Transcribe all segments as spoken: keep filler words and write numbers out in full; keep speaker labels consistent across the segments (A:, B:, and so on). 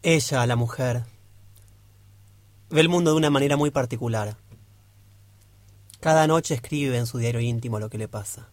A: Ella, la mujer, ve el mundo de una manera muy particular. Cada noche escribe en su diario íntimo lo que le pasa.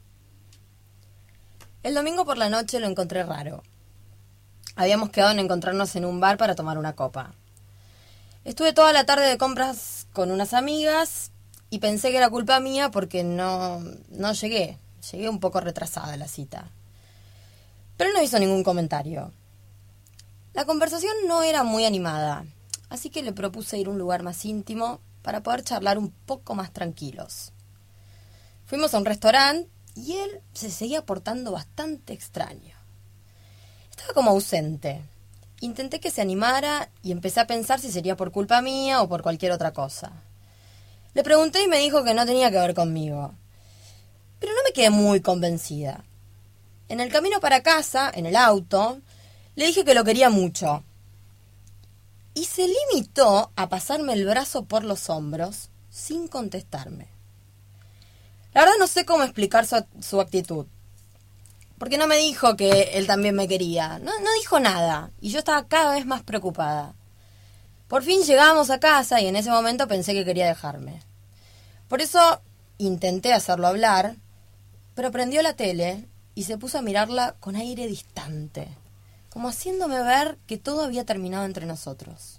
B: El domingo por la noche lo encontré raro. Habíamos quedado en encontrarnos en un bar para tomar una copa. Estuve toda la tarde de compras con unas amigas y pensé que era culpa mía porque no, no llegué. Llegué un poco retrasada a la cita. Pero no hizo ningún comentario. La conversación no era muy animada, así que le propuse ir a un lugar más íntimo para poder charlar un poco más tranquilos. Fuimos a un restaurante y él se seguía portando bastante extraño. Estaba como ausente. Intenté que se animara y empecé a pensar si sería por culpa mía o por cualquier otra cosa. Le pregunté y me dijo que no tenía que ver conmigo. Pero no me quedé muy convencida. En el camino para casa, en el auto, le dije que lo quería mucho. Y se limitó a pasarme el brazo por los hombros sin contestarme. La verdad no sé cómo explicar su, su actitud. Porque no me dijo que él también me quería. No, no dijo nada. Y yo estaba cada vez más preocupada. Por fin llegamos a casa y en ese momento pensé que quería dejarme. Por eso intenté hacerlo hablar, pero prendió la tele y se puso a mirarla con aire distante, como haciéndome ver que todo había terminado entre nosotros.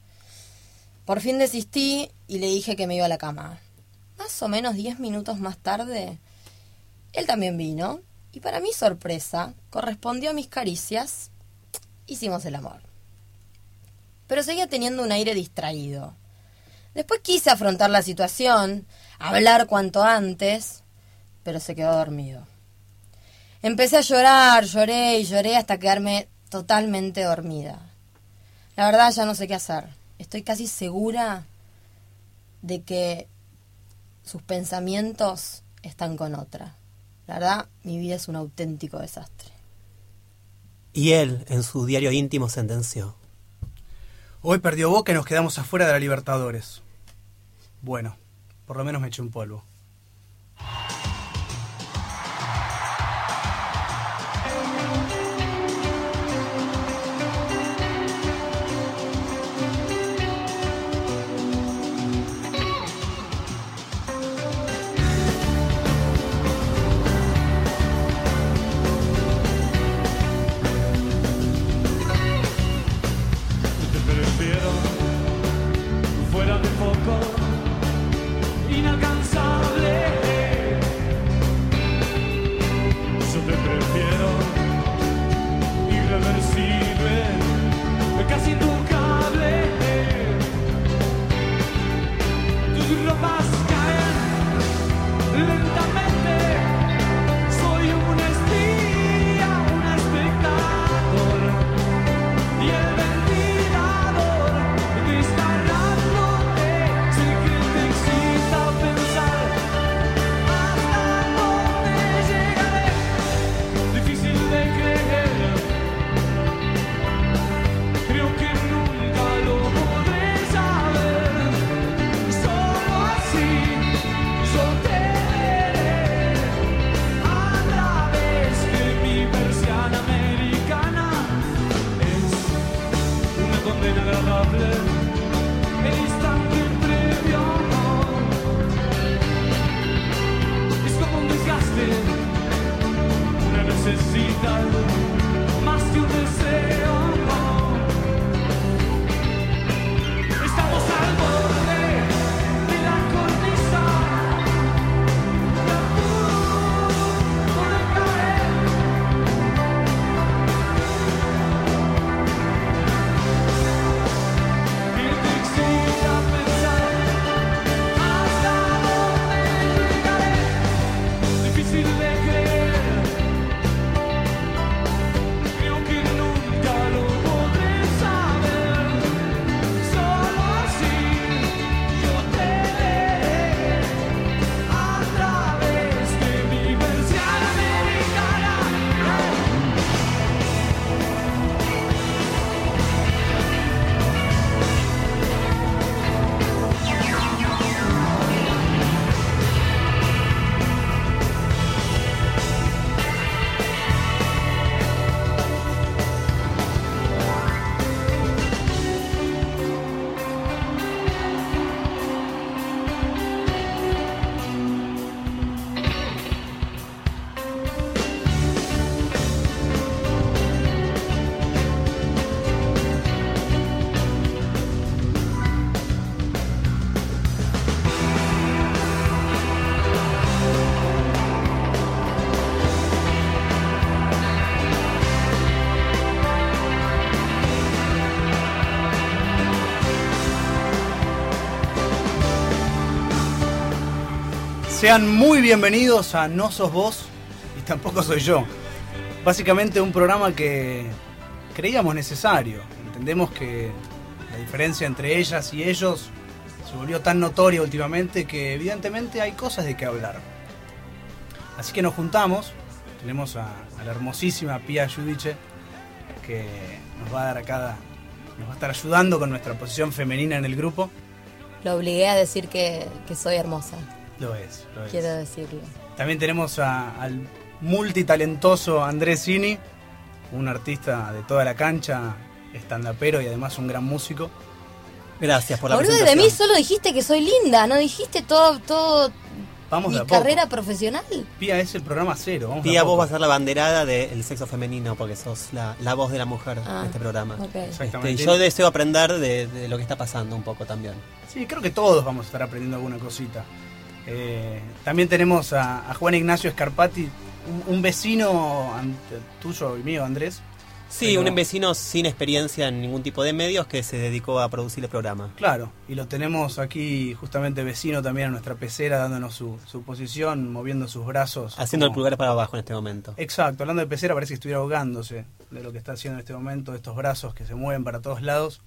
B: Por fin desistí y le dije que me iba a la cama. Más o menos diez minutos más tarde, él también vino y para mi sorpresa correspondió a mis caricias. Hicimos el amor. Pero seguía teniendo un aire distraído. Después quise afrontar la situación, hablar cuanto antes, pero se quedó dormido. Empecé a llorar, lloré y lloré hasta quedarme totalmente dormida. La verdad ya no sé qué hacer. Estoy casi segura de que sus pensamientos están con otra. La verdad, mi vida es un auténtico desastre.
A: Y él, en su diario íntimo, sentenció:
C: Hoy perdió Boca y nos quedamos afuera de la Libertadores. Bueno, por lo menos me eché un polvo. Sean muy bienvenidos a No Sos Vos y Tampoco Soy Yo. Básicamente un programa que creíamos necesario. Entendemos que la diferencia entre ellas y ellos se volvió tan notoria últimamente que evidentemente hay cosas de qué hablar. Así que nos juntamos, tenemos a, a la hermosísima Pia Giudice, que nos va a dar acá, nos va a estar ayudando con nuestra posición femenina en el grupo.
B: Lo obligué a decir que, que soy hermosa.
C: Lo es, lo es.
B: Quiero decirlo.
C: También tenemos a, al multitalentoso Andrés Cini, un artista de toda la cancha, estandapero y además un gran músico.
A: Gracias por la
B: Boludo,
A: presentación.
B: de mí solo dijiste que soy linda, no dijiste todo, todo
C: Vamos
B: mi
C: de a poco.
B: carrera profesional.
C: Pía es el programa cero. Vamos de
A: Pía,
C: a
A: vos
C: poco.
A: vas a ser la banderada del sexo femenino porque sos la, la voz de la mujer
B: Ah,
A: en este programa.
B: ok.
C: Exactamente.
A: Este, y yo deseo aprender de, de lo que está pasando un poco también.
C: Sí, creo que todos vamos a estar aprendiendo alguna cosita. Eh, también tenemos a, a Juan Ignacio Scarpati, un, un vecino ante- tuyo y mío, Andrés.
A: Sí,
C: Pero-
A: un vecino sin experiencia en ningún tipo de medios que se dedicó a producir el programa.
C: Claro, y lo tenemos aquí justamente vecino también a nuestra pecera, dándonos su, su posición, moviendo sus brazos.
A: Haciendo el
C: como-
A: pulgar para abajo en este momento.
C: Exacto, hablando de pecera parece que estuviera ahogándose de lo que está haciendo en este momento, estos brazos que se mueven para todos lados.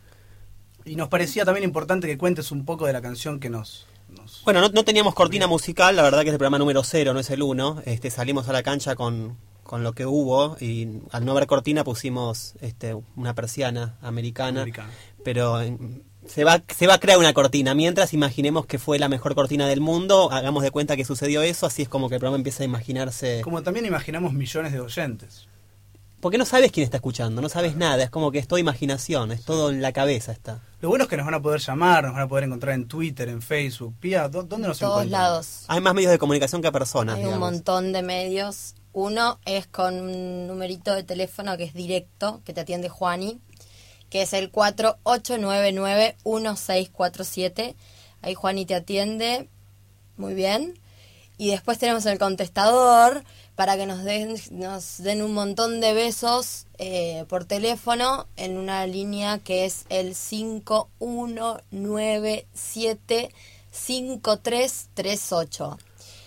C: Y nos parecía también importante que cuentes un poco de la canción que nos... nos...
A: Bueno, no, no teníamos cortina musical, la verdad que es el programa número cero, no es el uno. Este, salimos a la cancha con, con lo que hubo y al no haber cortina pusimos este, una persiana americana.
C: Americana.
A: Pero eh, se va, se va a crear una cortina. Mientras imaginemos que fue la mejor cortina del mundo, hagamos de cuenta que sucedió eso, así es como que el programa empieza a imaginarse...
C: Como también imaginamos millones de oyentes.
A: Porque no sabes quién está escuchando, no sabes nada, es como que es todo imaginación, es todo en la cabeza está.
C: Lo bueno es que nos van a poder llamar, nos van a poder encontrar en Twitter, en Facebook. Pía, ¿dó- ¿dónde nos
B: Todos
C: encuentran?
B: lados.
A: Hay más medios de comunicación que personas,
B: Hay un
A: digamos.
B: montón de medios. Uno es con un numerito de teléfono que es directo, que te atiende Juani, que es el cuatro ocho nueve nueve uno seis cuatro siete. Ahí Juani te atiende muy bien. Y después tenemos el contestador para que nos den, nos den un montón de besos eh, por teléfono en una línea que es el cinco uno nueve siete cinco tres tres ocho.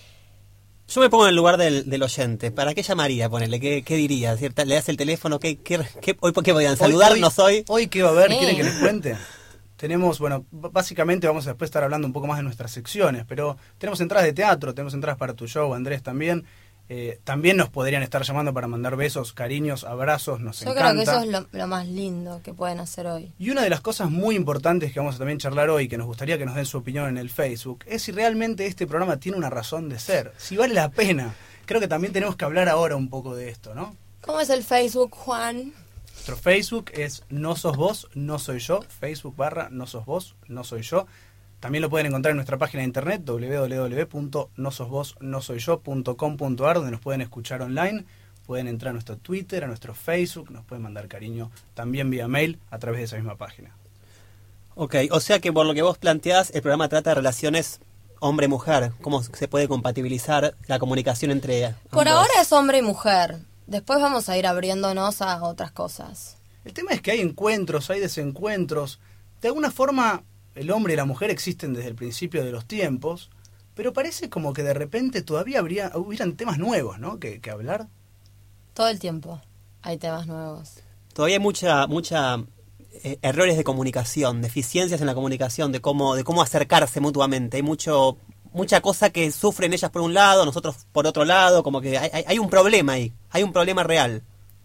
A: Yo me pongo en el lugar del, del oyente. ¿Para qué llamaría? Ponerle, ¿qué, qué diría? ¿Cierta? ¿Le das el teléfono? ¿Qué, qué, qué, ¿Hoy por qué podían saludarnos hoy?
C: Hoy, hoy qué va a haber,
B: Sí.
C: ¿quieren que les cuente? Tenemos, bueno, b- básicamente vamos a después estar hablando un poco más de nuestras secciones, pero tenemos entradas de teatro, tenemos entradas para tu show, Andrés, también. Eh, también nos podrían estar llamando para mandar besos, cariños, abrazos, nos
B: Yo
C: encanta.
B: creo que eso es lo, lo más lindo que pueden hacer hoy.
C: Y una de las cosas muy importantes que vamos a también charlar hoy, que nos gustaría que nos den su opinión en el Facebook, es si realmente este programa tiene una razón de ser, si vale la pena. Creo que también tenemos que hablar ahora un poco de esto, ¿no?
B: ¿Cómo es el Facebook, Juan?
C: Nuestro Facebook es No Sos Vos, No Soy Yo, Facebook barra No Sos Vos, No Soy Yo. También lo pueden encontrar en nuestra página de internet doble u doble u doble u punto no sos vos no soy yo punto com punto a r, donde nos pueden escuchar online, pueden entrar a nuestro Twitter, a nuestro Facebook, nos pueden mandar cariño también vía mail a través de esa misma página.
A: Ok, o sea que por lo que vos planteás, el programa trata de relaciones hombre-mujer. ¿Cómo se puede compatibilizar la comunicación entre ambos?
B: Por ahora es hombre y mujer. Después vamos a ir abriéndonos a otras cosas.
C: El tema es que hay encuentros, hay desencuentros. De alguna forma, el hombre y la mujer existen desde el principio de los tiempos, pero parece como que de repente todavía habría, hubieran temas nuevos, ¿no? Que, que hablar.
B: Todo el tiempo hay temas nuevos.
A: Todavía hay mucha, mucha eh, errores de comunicación, deficiencias en la comunicación, de cómo, de cómo acercarse mutuamente. Hay mucho, mucha cosa que sufren ellas por un lado, nosotros por otro lado, como que hay, hay, hay un problema ahí, hay un problema real.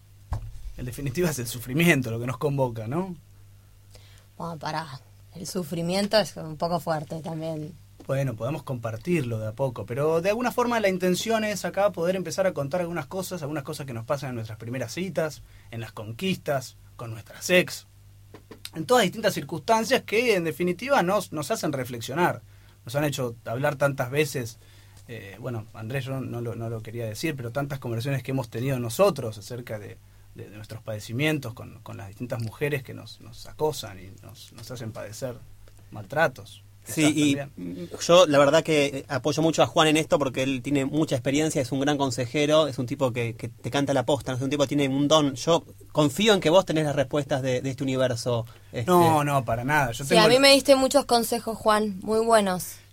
C: En definitiva es el sufrimiento lo que nos convoca, ¿no?
B: Bueno, pará. El sufrimiento es un poco fuerte también.
C: Bueno, podemos compartirlo de a poco, pero de alguna forma la intención es acá poder empezar a contar algunas cosas, algunas cosas que nos pasan en nuestras primeras citas, en las conquistas, con nuestras ex, en todas distintas circunstancias que en definitiva nos, nos hacen reflexionar, nos han hecho hablar tantas veces, eh, bueno, Andrés, yo no lo, no lo quería decir, pero tantas conversaciones que hemos tenido nosotros acerca de, de, de nuestros padecimientos con, con las distintas mujeres que nos, nos acosan y nos, nos hacen padecer maltratos.
A: Sí, y
C: También.
A: yo la verdad que apoyo mucho a Juan en esto porque él tiene mucha experiencia, es un gran consejero, es un tipo que, que te canta la posta, es un tipo que tiene un don. Yo confío en que vos tenés las respuestas de, de este universo. Este.
C: No, no, para nada. Yo
B: Sí,
C: tengo
B: a mí
C: el-
B: me diste muchos consejos, Juan, muy buenos.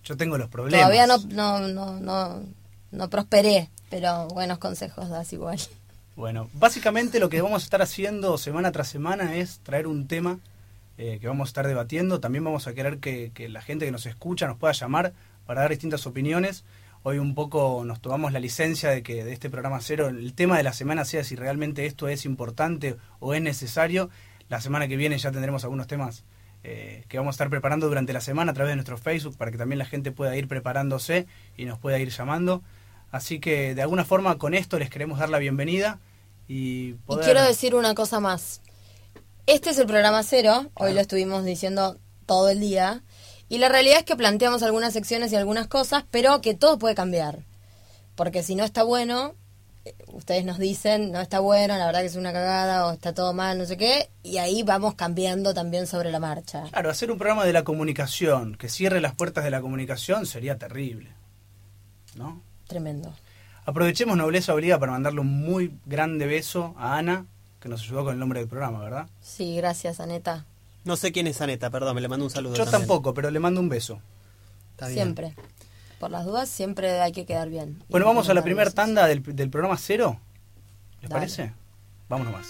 C: Yo tengo los problemas.
B: Todavía no, no, no, no, no prosperé, pero buenos consejos das igual.
C: Bueno, básicamente lo que vamos a estar haciendo semana tras semana es traer un tema eh, que vamos a estar debatiendo. También vamos a querer que, que la gente que nos escucha nos pueda llamar para dar distintas opiniones. Hoy un poco nos tomamos la licencia de que de este programa cero el tema de la semana sea si realmente esto es importante o es necesario. La semana que viene ya tendremos algunos temas eh, que vamos a estar preparando durante la semana a través de nuestro Facebook para que también la gente pueda ir preparándose y nos pueda ir llamando. Así que de alguna forma con esto les queremos dar la bienvenida y poder...
B: Y quiero decir una cosa más. Este es el programa cero, hoy lo estuvimos diciendo todo el día, y la realidad es que planteamos algunas secciones y algunas cosas, pero que todo puede cambiar. Porque si no está bueno, ustedes nos dicen, no está bueno, la verdad que es una cagada, o está todo mal, no sé qué, y ahí vamos cambiando también sobre la marcha.
C: Claro, hacer un programa de la comunicación, que cierre las puertas de la comunicación sería terrible, ¿no?
B: Tremendo.
C: Aprovechemos Nobleza Obliga para mandarle un muy grande beso a Ana, que nos ayudó con el nombre del programa, ¿verdad?
B: Sí, gracias, Aneta.
A: No sé quién es Aneta, perdón, me le mando un saludo.
C: Yo
A: también.
C: tampoco, pero le mando un beso.
A: Está bien.
B: Siempre. Por las dudas, siempre hay que quedar bien.
C: Bueno,
B: Y
C: vamos a la
B: mandar
C: primera
B: besos.
C: tanda del, del programa cero. ¿Les
B: Dale.
C: parece? Vamos nomás.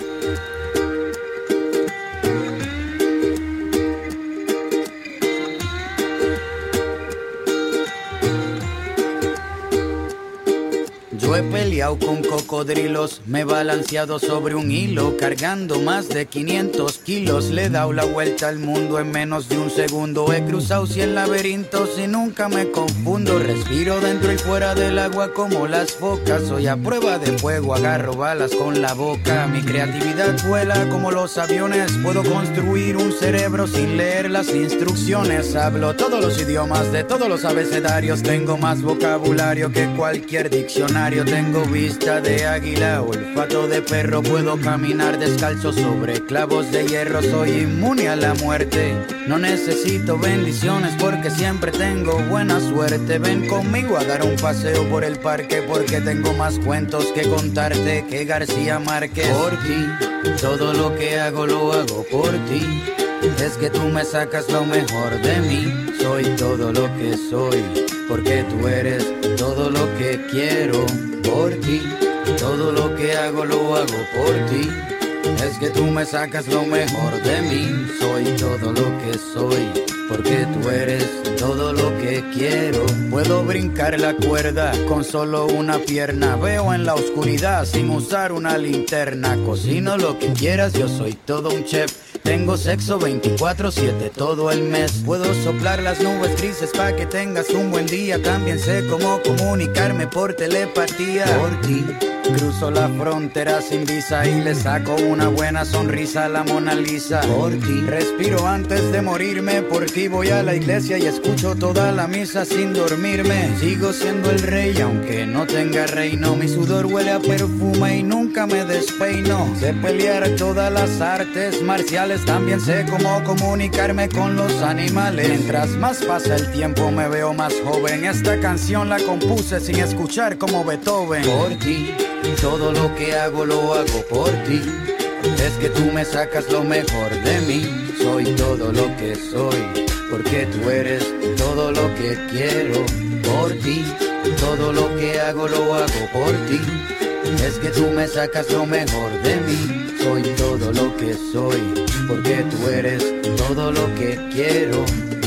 D: Yo he peleado con cocodrilos, me he balanceado sobre un hilo, cargando más de quinientos kilos. Le he dado la vuelta al mundo en menos de un segundo. He cruzado cien laberintos y nunca me confundo. Respiro dentro y fuera del agua como las focas. Soy a prueba de fuego, agarro balas con la boca. Mi creatividad vuela como los aviones. Puedo construir un cerebro sin leer las instrucciones. Hablo todos los idiomas de todos los abecedarios. Tengo más vocabulario que cualquier diccionario. Tengo vista de águila, olfato de perro. Puedo caminar descalzo sobre clavos de hierro. Soy inmune a la muerte. No necesito bendiciones porque siempre tengo buena suerte. Ven conmigo a dar un paseo por el parque porque tengo más cuentos que contarte que García Márquez. Por ti, todo lo que hago lo hago por ti. Es que tú me sacas lo mejor de mí. Soy todo lo que soy porque tú eres todo lo que quiero. Por ti, todo lo que hago lo hago por ti. Es que tú me sacas lo mejor de mí. Soy todo lo que soy porque tú eres todo lo que quiero. Puedo brincar la cuerda con solo una pierna. Veo en la oscuridad sin usar una linterna. Cocino lo que quieras, yo soy todo un chef. Tengo sexo veinticuatro siete todo el mes. Puedo soplar las nubes grises pa' que tengas un buen día. También sé cómo comunicarme por telepatía. Por ti cruzo la frontera sin visa y le saco una buena sonrisa a la Mona Lisa. Por ti respiro antes de morirme. Por ti voy a la iglesia y escucho toda la misa sin dormirme. Sigo siendo el rey aunque no tenga reino. Mi sudor huele a perfume y nunca me despeino. Sé pelear todas las artes marciales. También sé cómo comunicarme con los animales. Mientras más pasa el tiempo me veo más joven. Esta canción la compuse sin escuchar como Beethoven. Por ti, todo lo que hago lo hago por ti. Es que tú me sacas lo mejor de mí. Soy todo lo que soy porque tú eres todo lo que quiero. Por ti, todo lo que hago lo hago por ti. Es que tú me sacas lo mejor de mí. Soy todo lo que soy porque tú eres todo lo que quiero.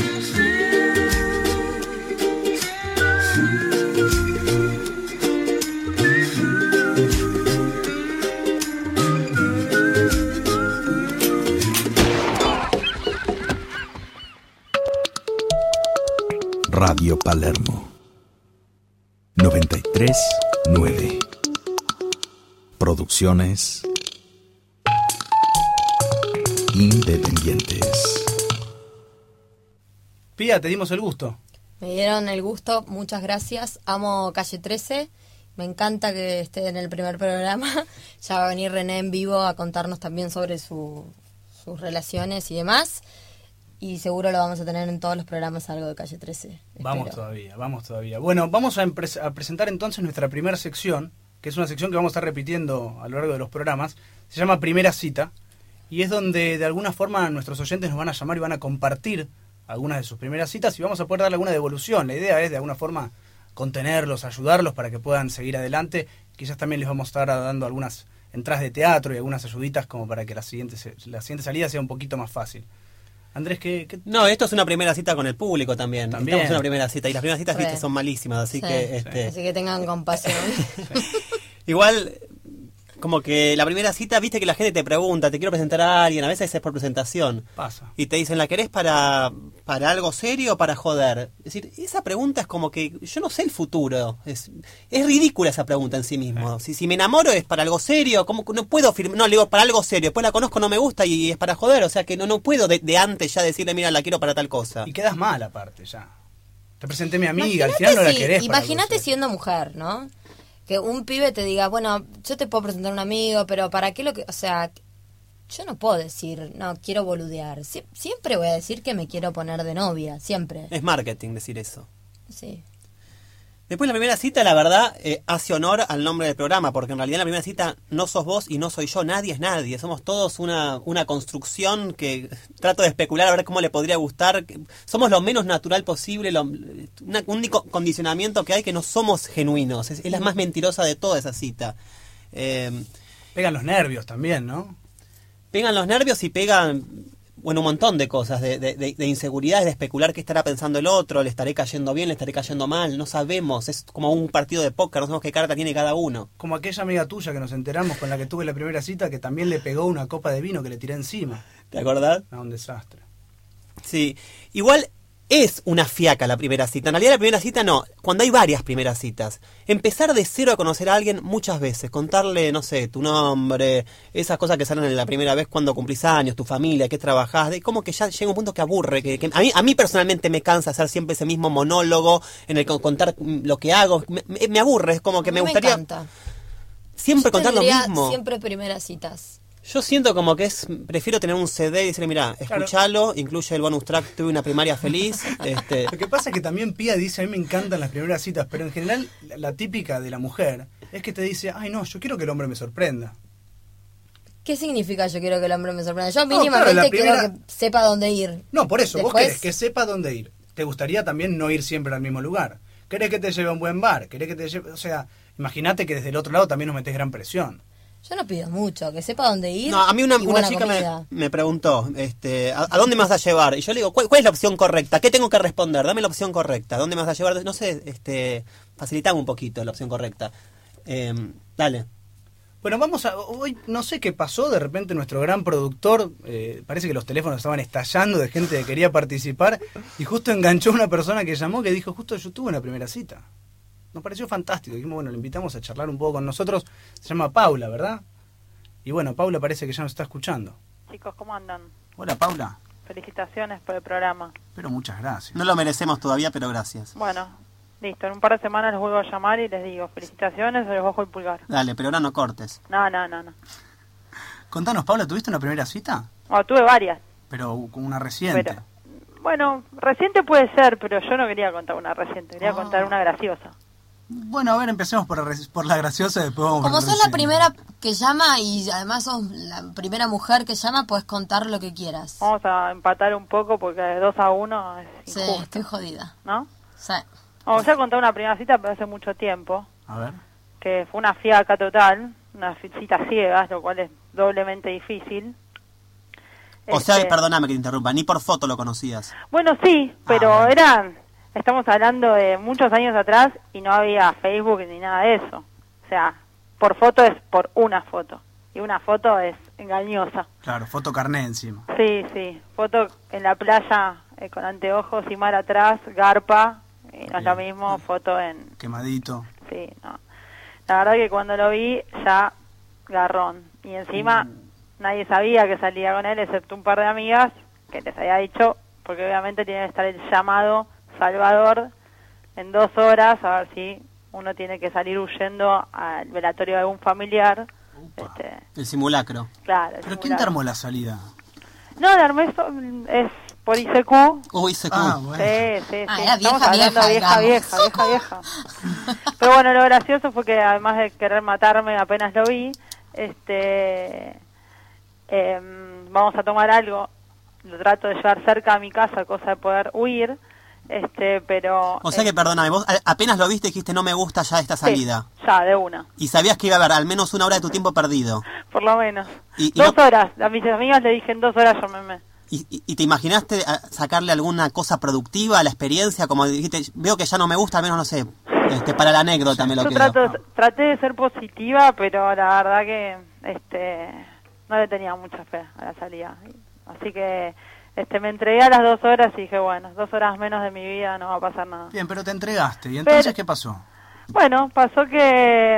E: Radio Palermo noventa y tres nueve. Producciones independientes.
C: Pía, te dimos el gusto.
B: Me dieron el gusto, muchas gracias. Amo Calle trece. Me encanta que esté en el primer programa. Ya va a venir René en vivo a contarnos también sobre su, sus relaciones y demás. Y seguro lo vamos a tener en todos los programas algo de Calle trece.
C: Vamos
B: espero.
C: todavía, vamos todavía. Bueno, vamos a, empre- a presentar entonces nuestra primera sección, que es una sección que vamos a estar repitiendo a lo largo de los programas. Se llama Primera Cita, y es donde de alguna forma nuestros oyentes nos van a llamar y van a compartir algunas de sus primeras citas y vamos a poder darle alguna devolución. La idea es de alguna forma contenerlos, ayudarlos para que puedan seguir adelante. Quizás también les vamos a estar dando algunas entradas de teatro y algunas ayuditas como para que la siguiente, la siguiente salida sea un poquito más fácil. Andrés, ¿qué, qué?
A: No, esto es una primera cita con el público también.
C: También.
A: Estamos en una primera cita y las primeras citas,
B: Sí.
A: viste, son malísimas, así
B: Sí.
A: que... este
B: Así que tengan compasión.
A: Igual, como que la primera cita, viste que la gente te pregunta, te quiero presentar a alguien, a veces es por presentación.
C: Pasa.
A: Y te dicen, ¿la querés para, para algo serio o para joder? Es decir, esa pregunta es como que yo no sé el futuro. Es, es ridícula esa pregunta en sí mismo. Si, si me enamoro es para algo serio, ¿cómo no puedo firmar? No, le digo para algo serio, después la conozco, no me gusta y es para joder. O sea que no, no puedo de, de antes ya decirle, mira, la quiero para tal cosa.
C: Y quedas mal aparte ya. Te presenté a mi amiga, al
B: Imagínate
C: final no la
B: si-
C: querés. para
B: Imagínate
C: algo serio.
B: siendo mujer, ¿no? Que un pibe te diga, bueno, yo te puedo presentar a un amigo, pero ¿para qué lo que...? O sea, yo no puedo decir, no, quiero boludear. Sie- siempre voy a decir que me quiero poner de novia, siempre.
A: Es marketing decir eso.
B: Sí.
A: Después la primera cita, la verdad, eh, hace honor al nombre del programa, porque en realidad la primera cita no sos vos y no soy yo, nadie es nadie, somos todos una, una construcción que trato de especular a ver cómo le podría gustar, somos lo menos natural posible, lo, una, un único condicionamiento que hay que no somos genuinos, es, es la más mentirosa de toda esa cita. Eh,
C: Pegan los nervios también, ¿no?
A: pegan los nervios y pegan... Bueno, un montón de cosas, de, de, de, de inseguridades, de especular qué estará pensando el otro, le estaré cayendo bien, le estaré cayendo mal, no sabemos, es como un partido de póker, no sabemos qué carta tiene cada uno.
C: Como aquella amiga tuya que nos enteramos con la que tuve la primera cita que también le pegó una copa de vino que le tiré encima.
A: ¿Te acordás?
C: Ah, un desastre.
A: Sí, igual es una fiaca la primera cita. En realidad la primera cita no, cuando hay varias primeras citas. Empezar de cero a conocer a alguien muchas veces, contarle, no sé, tu nombre, esas cosas que salen en la primera vez cuando cumplís años, tu familia, qué trabajás, de como que ya llega un punto que aburre, que, que a mí a mí personalmente me cansa hacer siempre ese mismo monólogo en el que contar lo que hago, me, me- me aburre, es como que
B: A
A: me
B: mí
A: gustaría
B: encanta.
A: siempre
B: Yo
A: contar lo
B: tendría
A: mismo.
B: Siempre primeras citas.
A: Yo siento como que es, prefiero tener un C D y decirle, mira, escuchalo, incluye el bonus track, tuve una primaria feliz, este,
C: Lo que pasa es que también Pía dice, a mí me encantan las primeras citas, pero en general la, la típica de la mujer es que te dice, ay no, yo quiero que el hombre me sorprenda.
B: ¿Qué significa yo quiero que el hombre me sorprenda? Yo
C: No, claro,
B: mínimamente
C: la primera-
B: quiero que sepa dónde ir.
C: No, por eso, vos
B: Después-
C: querés que sepa dónde ir. Te gustaría también no ir siempre al mismo lugar. Querés que te lleve a un buen bar, querés que te lleve... O sea, imagínate que desde el otro lado también nos metés gran presión.
B: Yo no pido mucho, que sepa dónde ir.
A: no, a mí una,
B: y
A: una
B: buena
A: chica me,
B: comida.
A: me preguntó, este, ¿a, a dónde me vas a llevar? Y yo le digo, ¿cuál, cuál es la opción correcta? ¿Qué tengo que responder? Dame la opción correcta. ¿A dónde me vas a llevar? No sé, este, facilitame un poquito la opción correcta. Eh, dale.
C: Bueno, vamos a... Hoy no sé qué pasó, de repente nuestro gran productor, eh, parece que los teléfonos estaban estallando de gente que quería participar y justo enganchó una persona que llamó que dijo, justo yo tuve una primera cita. Nos pareció fantástico. Dijimos, bueno, le invitamos a charlar un poco con nosotros. Se llama Paula, ¿verdad? Y bueno, Paula parece que ya nos está escuchando.
F: Chicos, ¿cómo andan?
C: Hola, Paula.
F: Felicitaciones por el programa.
C: Pero muchas gracias.
A: No lo merecemos todavía, pero gracias.
F: Bueno, listo, en un par de semanas los vuelvo a llamar y les digo felicitaciones o les bajo el pulgar.
A: Dale, pero ahora no cortes.
F: No, no, no, no.
C: Contanos, Paula, ¿tuviste una primera cita?
F: Oh, tuve varias,
C: Pero con una reciente.
F: pero... Bueno, reciente puede ser, pero yo no quería contar una reciente, quería
C: Ah.
F: contar una graciosa.
C: Bueno, a ver, empecemos por la, res- por la graciosa, después vamos
B: Como
C: por
B: sos la
C: reciente.
B: primera que llama y además sos la primera mujer que llama, puedes contar lo que quieras.
F: Vamos a empatar un poco porque de dos a uno es
B: Sí,
F: injusto,
B: estoy jodida.
F: ¿no?
B: Sí.
F: Vamos a contar una primera cita, pero hace mucho tiempo,
C: A ver.
F: que fue una fiaca total, una fi- cita ciegas, lo cual es doblemente difícil.
A: O sea,
F: Este,
A: perdóname que te interrumpa, ni por foto lo conocías.
F: Bueno, sí, pero
C: Ah.
F: eran, estamos hablando de muchos años atrás y no había Facebook ni nada de eso. O sea, por foto es por una foto y una foto es engañosa.
C: Claro, foto carné encima.
F: Sí, sí, foto en la playa eh, con anteojos y mar atrás, garpa, y no es lo
C: Bien.
F: mismo, foto en...
C: Quemadito.
F: Sí, no. La verdad que cuando lo vi ya garrón. Y encima nadie sabía que salía con él excepto un par de amigas que les había dicho, porque obviamente tiene que estar el llamado Salvador en dos horas, a ver si uno tiene que salir huyendo al velatorio de algún familiar.
C: Upa.
F: Este,
A: El simulacro.
F: claro.
C: ¿Pero quién
F: simular.
C: te armó la salida?
F: No, de armé esto, es por I C Q.
A: Uy, se
C: Ah,
A: cu-
C: bueno.
F: Sí, sí,
B: Ah,
F: sí.
B: era
F: Estamos
B: vieja,
F: hablando
B: vieja,
F: vieja,
B: digamos.
F: vieja, vieja, vieja. Pero bueno, lo gracioso fue que además de querer matarme apenas lo vi, este, em, vamos a tomar algo lo trato de llevar cerca a mi casa, cosa de poder huir, este, pero...
A: O sea
F: eh,
A: que, perdóname, vos a- apenas lo viste dijiste no me gusta ya esta
F: sí,
A: salida.
F: ya, de una,
A: Y sabías que iba a haber al menos una hora de tu tiempo perdido.
F: por lo menos.
A: Y- y
F: dos
A: no-
F: horas, a mis amigas le dije en dos horas llámeme.
A: ¿Y, y, y te imaginaste a- sacarle alguna cosa productiva a la experiencia? Como dijiste, veo que ya no me gusta, al menos no sé, este, para la anécdota me lo
F: Yo
A: quedo.
F: trato, traté de ser positiva, pero la verdad que este no le tenía mucha fe a la salida. Así que este me entregué a las dos horas y dije, bueno, dos horas menos de mi vida no va a pasar nada.
C: Bien, pero te entregaste. ¿Y entonces
F: Pero-
C: qué pasó?
F: Bueno, pasó que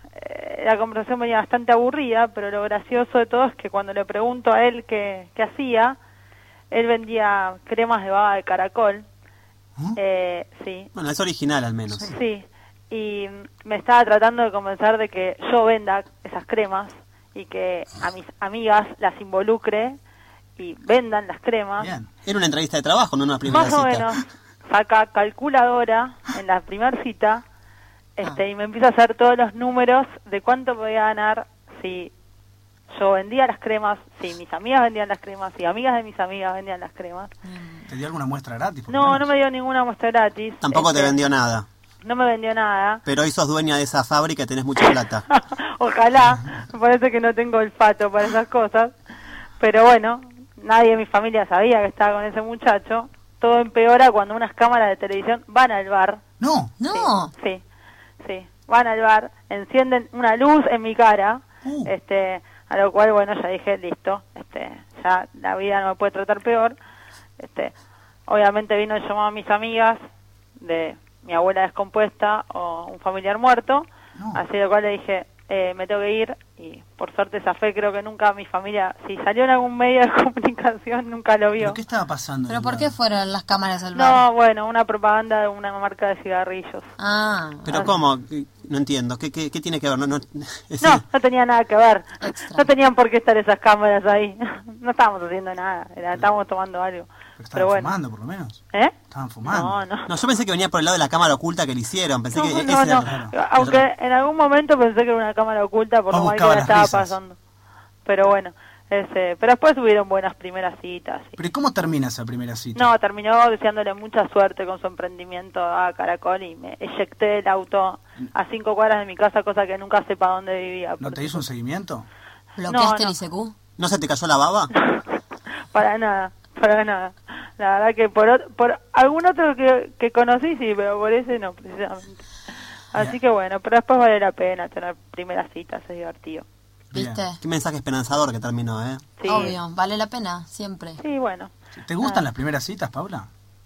F: eh, la conversación venía bastante aburrida, pero lo gracioso de todo es que cuando le pregunto a él qué, qué hacía, él vendía cremas de baba de caracol.
C: ¿Mm?
F: Eh, sí,
A: Bueno, es original al menos.
F: sí. Y me estaba tratando de convencer de que yo venda esas cremas y que a mis amigas las involucre y vendan las cremas.
C: Bien.
A: Era una entrevista de trabajo, no una primera
F: Más o
A: cita.
F: menos, saca calculadora en la primera cita este, y me empieza a hacer todos los números de cuánto podía ganar si yo vendía las cremas, si mis amigas vendían las cremas, si amigas de mis amigas vendían las cremas.
C: ¿Te dio alguna muestra gratis? por lo
F: No,
C: menos?
F: no me dio ninguna muestra gratis.
A: Tampoco te
F: Este,
A: vendió nada.
F: No me vendió nada.
A: Pero hoy sos dueña de esa fábrica y tenés mucha plata.
F: Ojalá, me parece que no tengo olfato para esas cosas. Pero bueno, nadie de mi familia sabía que estaba con ese muchacho. Todo empeora cuando unas cámaras de televisión van al bar.
C: No.
B: No.
F: Sí, sí, van al bar, encienden una luz en mi cara,
C: Uh.
F: este, a lo cual, bueno, ya dije, listo, este, ya la vida no me puede tratar peor. Este, obviamente vino y llamó a mis amigas de mi abuela descompuesta o un familiar muerto,
C: No.
F: así de cual le dije, eh, me tengo que ir, y por suerte esa fe creo que nunca mi familia, si salió en algún medio de comunicación, nunca lo vio.
C: ¿Pero qué estaba pasando? en
B: ¿Pero
C: el
B: por
C: bar?
B: qué fueron las cámaras al bar?
F: No, bueno, una propaganda de una marca de cigarrillos.
B: Ah,
A: Pero ¿cómo? No entiendo. ¿Qué, qué, qué tiene que ver? No, no, es
F: No,
A: decir,
F: no tenía nada que ver.
B: Extra.
F: No tenían por qué estar esas cámaras ahí. No estábamos haciendo nada, era- estábamos tomando algo.
C: Pero estaban
F: Pero bueno.
C: fumando, por lo menos.
F: ¿Eh?
C: Estaban fumando.
F: No, no.
A: no, yo pensé que venía por el lado de la cámara oculta que le hicieron. Pensé
F: No,
A: que
F: no,
A: ese
F: no.
A: era-
C: claro.
F: Aunque en algún momento pensé que era una cámara oculta por
C: Vos
F: lo mal que
C: buscabas
F: la
C: las
F: estaba
C: risas.
F: pasando. Pero bueno, ese, pero después hubieron buenas primeras citas. sí.
C: ¿Pero y cómo termina esa primera cita?
F: No, terminó deseándole mucha suerte con su emprendimiento a Caracol y me eyecté del auto a cinco cuadras de mi casa, cosa que nunca sepa dónde vivía.
C: ¿No
F: por
C: te hizo un seguimiento?
B: ¿bloqueaste
F: no.
B: el I C Q?
A: ¿No se te cayó la baba?
F: Para nada, para nada. La verdad que por, ot- por algún otro que, que conocí, sí, pero por ese no, precisamente. Así
C: Bien.
F: que bueno, pero después vale la pena tener primeras citas, es divertido.
C: Bien.
B: ¿Viste?
A: Qué mensaje esperanzador que terminó, ¿eh?
F: Sí,
B: Obvio, vale la pena, siempre.
F: sí, bueno.
C: ¿Te gustan
F: Ah.
C: las primeras citas, Paula?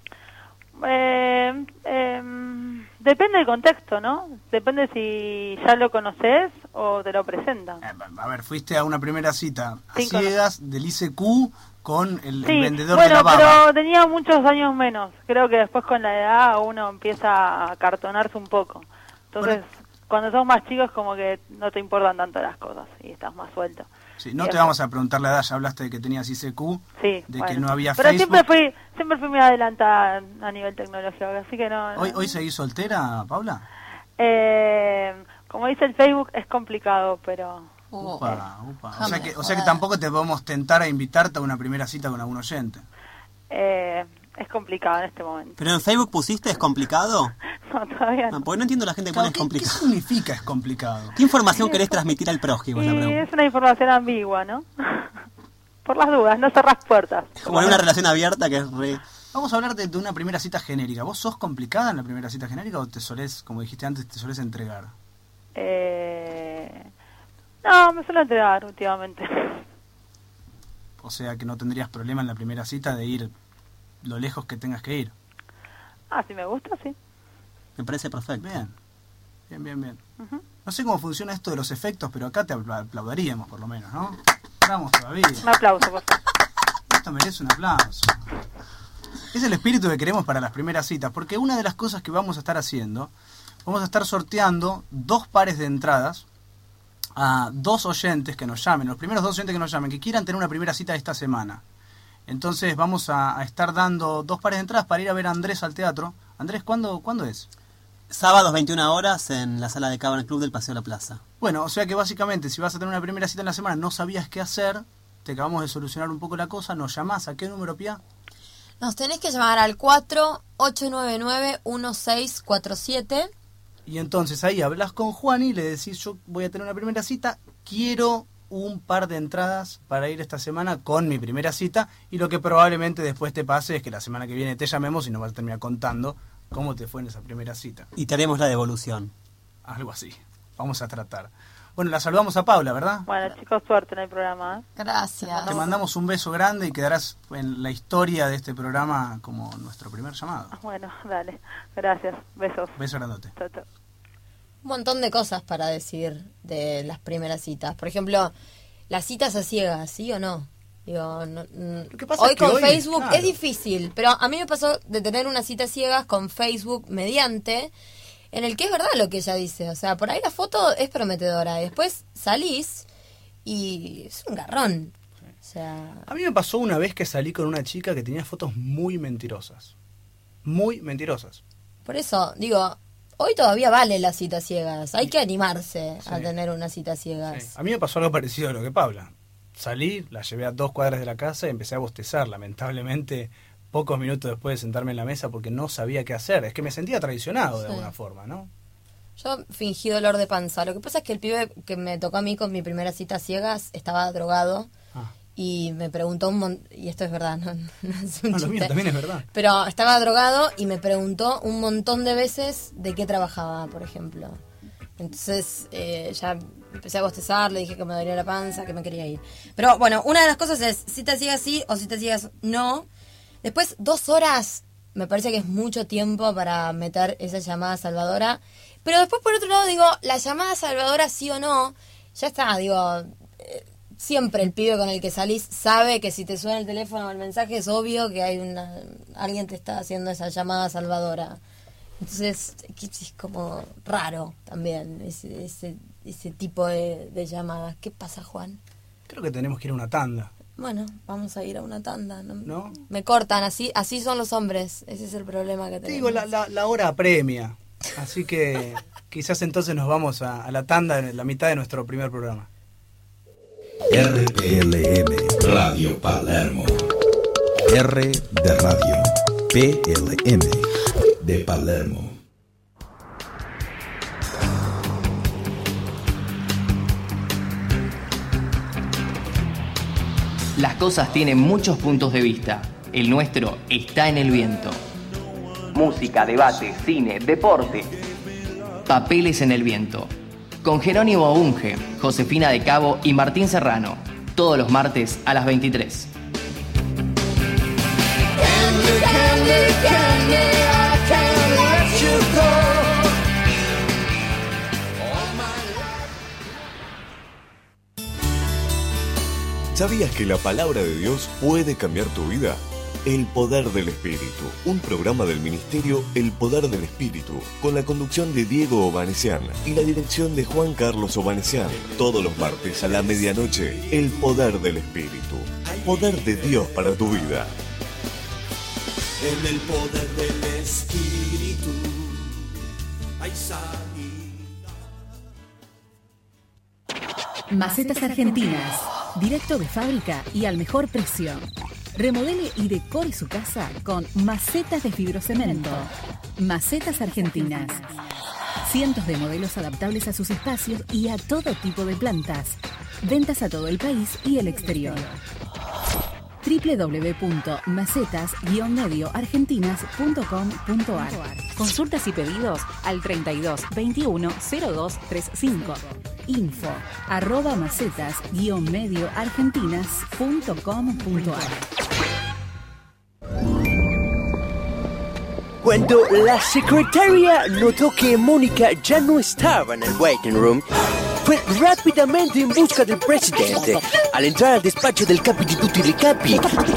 F: Eh, eh, depende del contexto, ¿no? Depende si ya lo conoces o te lo presentan.
C: Eh, a ver, fuiste a una primera cita a
F: Cinco,
C: ciegas del I C Q con el, el
F: Sí,
C: vendedor
F: bueno,
C: de la baba.
F: pero tenía muchos años menos. Creo que después con la edad uno empieza a cartonarse un poco. Entonces,
C: Bueno.
F: cuando sos más chicos como que no te importan tanto las cosas y estás más suelto.
C: Sí, no
F: Bien.
C: te vamos a preguntar la edad, ya hablaste de que tenías I C Q,
F: Sí,
C: de
F: bueno.
C: que no había
F: Pero
C: Facebook.
F: siempre fui siempre fui muy adelantada a nivel tecnológico, así que no...
C: ¿Hoy,
F: no-
C: ¿Hoy seguís soltera, Paula?
F: Eh, como dice el Facebook, es complicado, pero...
B: Oh,
C: Upa, upa. O
B: déjame
C: sea, que, o sea que
B: joder.
C: tampoco te podemos tentar a invitarte a una primera cita con algún oyente.
F: Eh, es complicado en este momento.
A: ¿Pero en Facebook pusiste es complicado?
F: No, todavía
A: No,
F: no.
A: porque no entiendo la gente que pone
C: Claro,
A: es
C: ¿qué, ¿Qué
A: complicado.
C: significa es complicado?
A: ¿Qué información querés transmitir al prójimo? Es la
F: Y
A: pregunta.
F: es una información ambigua, ¿no? Por las dudas, no cerrás puertas.
A: Como en una relación abierta que es re...
C: Vamos a hablar de, de una primera cita genérica. ¿Vos sos complicada en la primera cita genérica o te solés, como dijiste antes, te solés entregar?
F: Eh... No, me suelo entregar últimamente.
C: O sea que no tendrías problema en la primera cita de ir lo lejos que tengas que ir.
F: Ah, si me gusta, sí.
A: Me parece perfecto.
C: Bien, bien, bien, bien.
F: Ujú.
C: No sé cómo funciona esto de los efectos, pero acá te apla- aplaudiríamos por lo menos, ¿no? Vamos todavía.
F: Un aplauso, por favor.
C: Esto merece un aplauso. Es el espíritu que queremos para las primeras citas, porque una de las cosas que vamos a estar haciendo, vamos a estar sorteando dos pares de entradas a dos oyentes que nos llamen, los primeros dos oyentes que nos llamen, que quieran tener una primera cita esta semana. Entonces vamos a, a estar dando dos pares de entradas para ir a ver a Andrés al teatro. Andrés, ¿cuándo, ¿cuándo es?
A: Sábados veintiuna horas en la sala de Cabaret Club del Paseo de la Plaza.
C: Bueno, o sea que básicamente si vas a tener una primera cita en la semana no sabías qué hacer, te acabamos de solucionar un poco la cosa, nos llamás. ¿A qué número, Pia?
B: Nos tenés que llamar al cuatro ocho nueve nueve uno seis cuatro siete.
C: Y entonces ahí hablas con Juani y le decís, yo voy a tener una primera cita, quiero un par de entradas para ir esta semana con mi primera cita, y lo que probablemente después te pase es que la semana que viene te llamemos y nos vas a terminar contando cómo te fue en esa primera cita.
A: Y te haremos la devolución.
C: Algo así. Vamos a tratar. Bueno, la saludamos a Paula, ¿verdad?
F: Bueno, chicos, suerte en el programa. ¿eh?
B: Gracias.
C: Te mandamos un beso grande y quedarás en la historia de este programa como nuestro primer llamado.
F: Bueno, dale. Gracias. Besos.
C: Beso grandote.
F: Chau, chau.
B: Un montón de cosas para decir de las primeras citas. Por ejemplo, las citas a ciegas, ¿sí o no? Digo, no, no.
C: Lo que pasa
B: hoy
C: es que
B: con
C: hoy,
B: Facebook
C: claro.
B: es difícil, pero a mí me pasó de tener una cita ciegas con Facebook mediante, en el que es verdad lo que ella dice. O sea, por ahí la foto es prometedora. Después salís y es un garrón. O sea,
C: A mí me pasó una vez que salí con una chica que tenía fotos muy mentirosas. Muy mentirosas.
B: por eso, digo, hoy todavía vale las citas ciegas. Hay que animarse
C: Sí.
B: a tener una cita ciegas.
C: Sí. A mí me pasó algo parecido a lo que Paula. Salí, la llevé a dos cuadras de la casa y empecé a bostezar, lamentablemente, pocos minutos después de sentarme en la mesa porque no sabía qué hacer. Es que me sentía traicionado de
B: Sí.
C: alguna forma, ¿no?
B: Yo fingí dolor de panza. Lo que pasa es que el pibe que me tocó a mí con mi primera cita ciegas estaba drogado
C: Ah.
B: y me preguntó un montón, y esto es verdad, no, no es un
C: No, lo mío
B: chiste.
C: también es verdad.
B: Pero estaba drogado y me preguntó un montón de veces de qué trabajaba, por ejemplo. Entonces eh, ya empecé a bostezar, le dije que me dolía la panza, que me quería ir. Pero bueno, una de las cosas es citas ciegas sí o citas ciegas no. Después, dos horas me parece que es mucho tiempo para meter esa llamada salvadora. Pero después, por otro lado, digo, la llamada salvadora sí o no, ya está, digo, eh, siempre el pibe con el que salís sabe que si te suena el teléfono o el mensaje es obvio que hay una alguien te está haciendo esa llamada salvadora. Entonces, es como raro también ese, ese, ese tipo de, de llamadas. ¿Qué pasa, Juan?
C: Creo que tenemos que ir a una tanda.
B: Bueno, vamos a ir a una tanda. ¿No?
C: ¿No?
B: Me cortan, así así son los hombres. Ese es el problema que
C: Te
B: tenemos.
C: digo, la, la, la hora apremia. Así que quizás entonces nos vamos a, a la tanda en la mitad de nuestro primer programa.
E: R P L M Radio Palermo. R de radio. P L M de Palermo.
G: Las cosas tienen muchos puntos de vista. El nuestro está en el viento. Música, debate, cine, deporte. Papeles en el viento. Con Jerónimo Bunge, Josefina de Cabo y Martín Serrano. Todos los martes a las veintitrés.
H: ¿Sabías que la palabra de Dios puede cambiar tu vida? El Poder del Espíritu, un programa del Ministerio El Poder del Espíritu, con la conducción de Diego Obanesian y la dirección de Juan Carlos Obanesian. Todos los martes a la medianoche, El Poder del Espíritu, poder de Dios para tu vida.
I: En el poder del Espíritu hay sanidad.
J: Macetas Argentinas, directo de fábrica y al mejor precio. Remodele y decore su casa con macetas de fibrocemento. Macetas Argentinas. Cientos de modelos adaptables a sus espacios y a todo tipo de plantas. Ventas a todo el país y el exterior. doble u doble u doble u punto macetas guion medio argentinas punto com punto a r. Consultas y pedidos al treinta y dos veintiuno cero dos treinta y cinco. Info arroba macetas guion medio argentinas punto com punto a r.
K: Cuando la secretaria notó que Mónica ya no estaba en el waiting room, fue rápidamente en busca del presidente. Al entrar al despacho del Capi di tutti i Capi,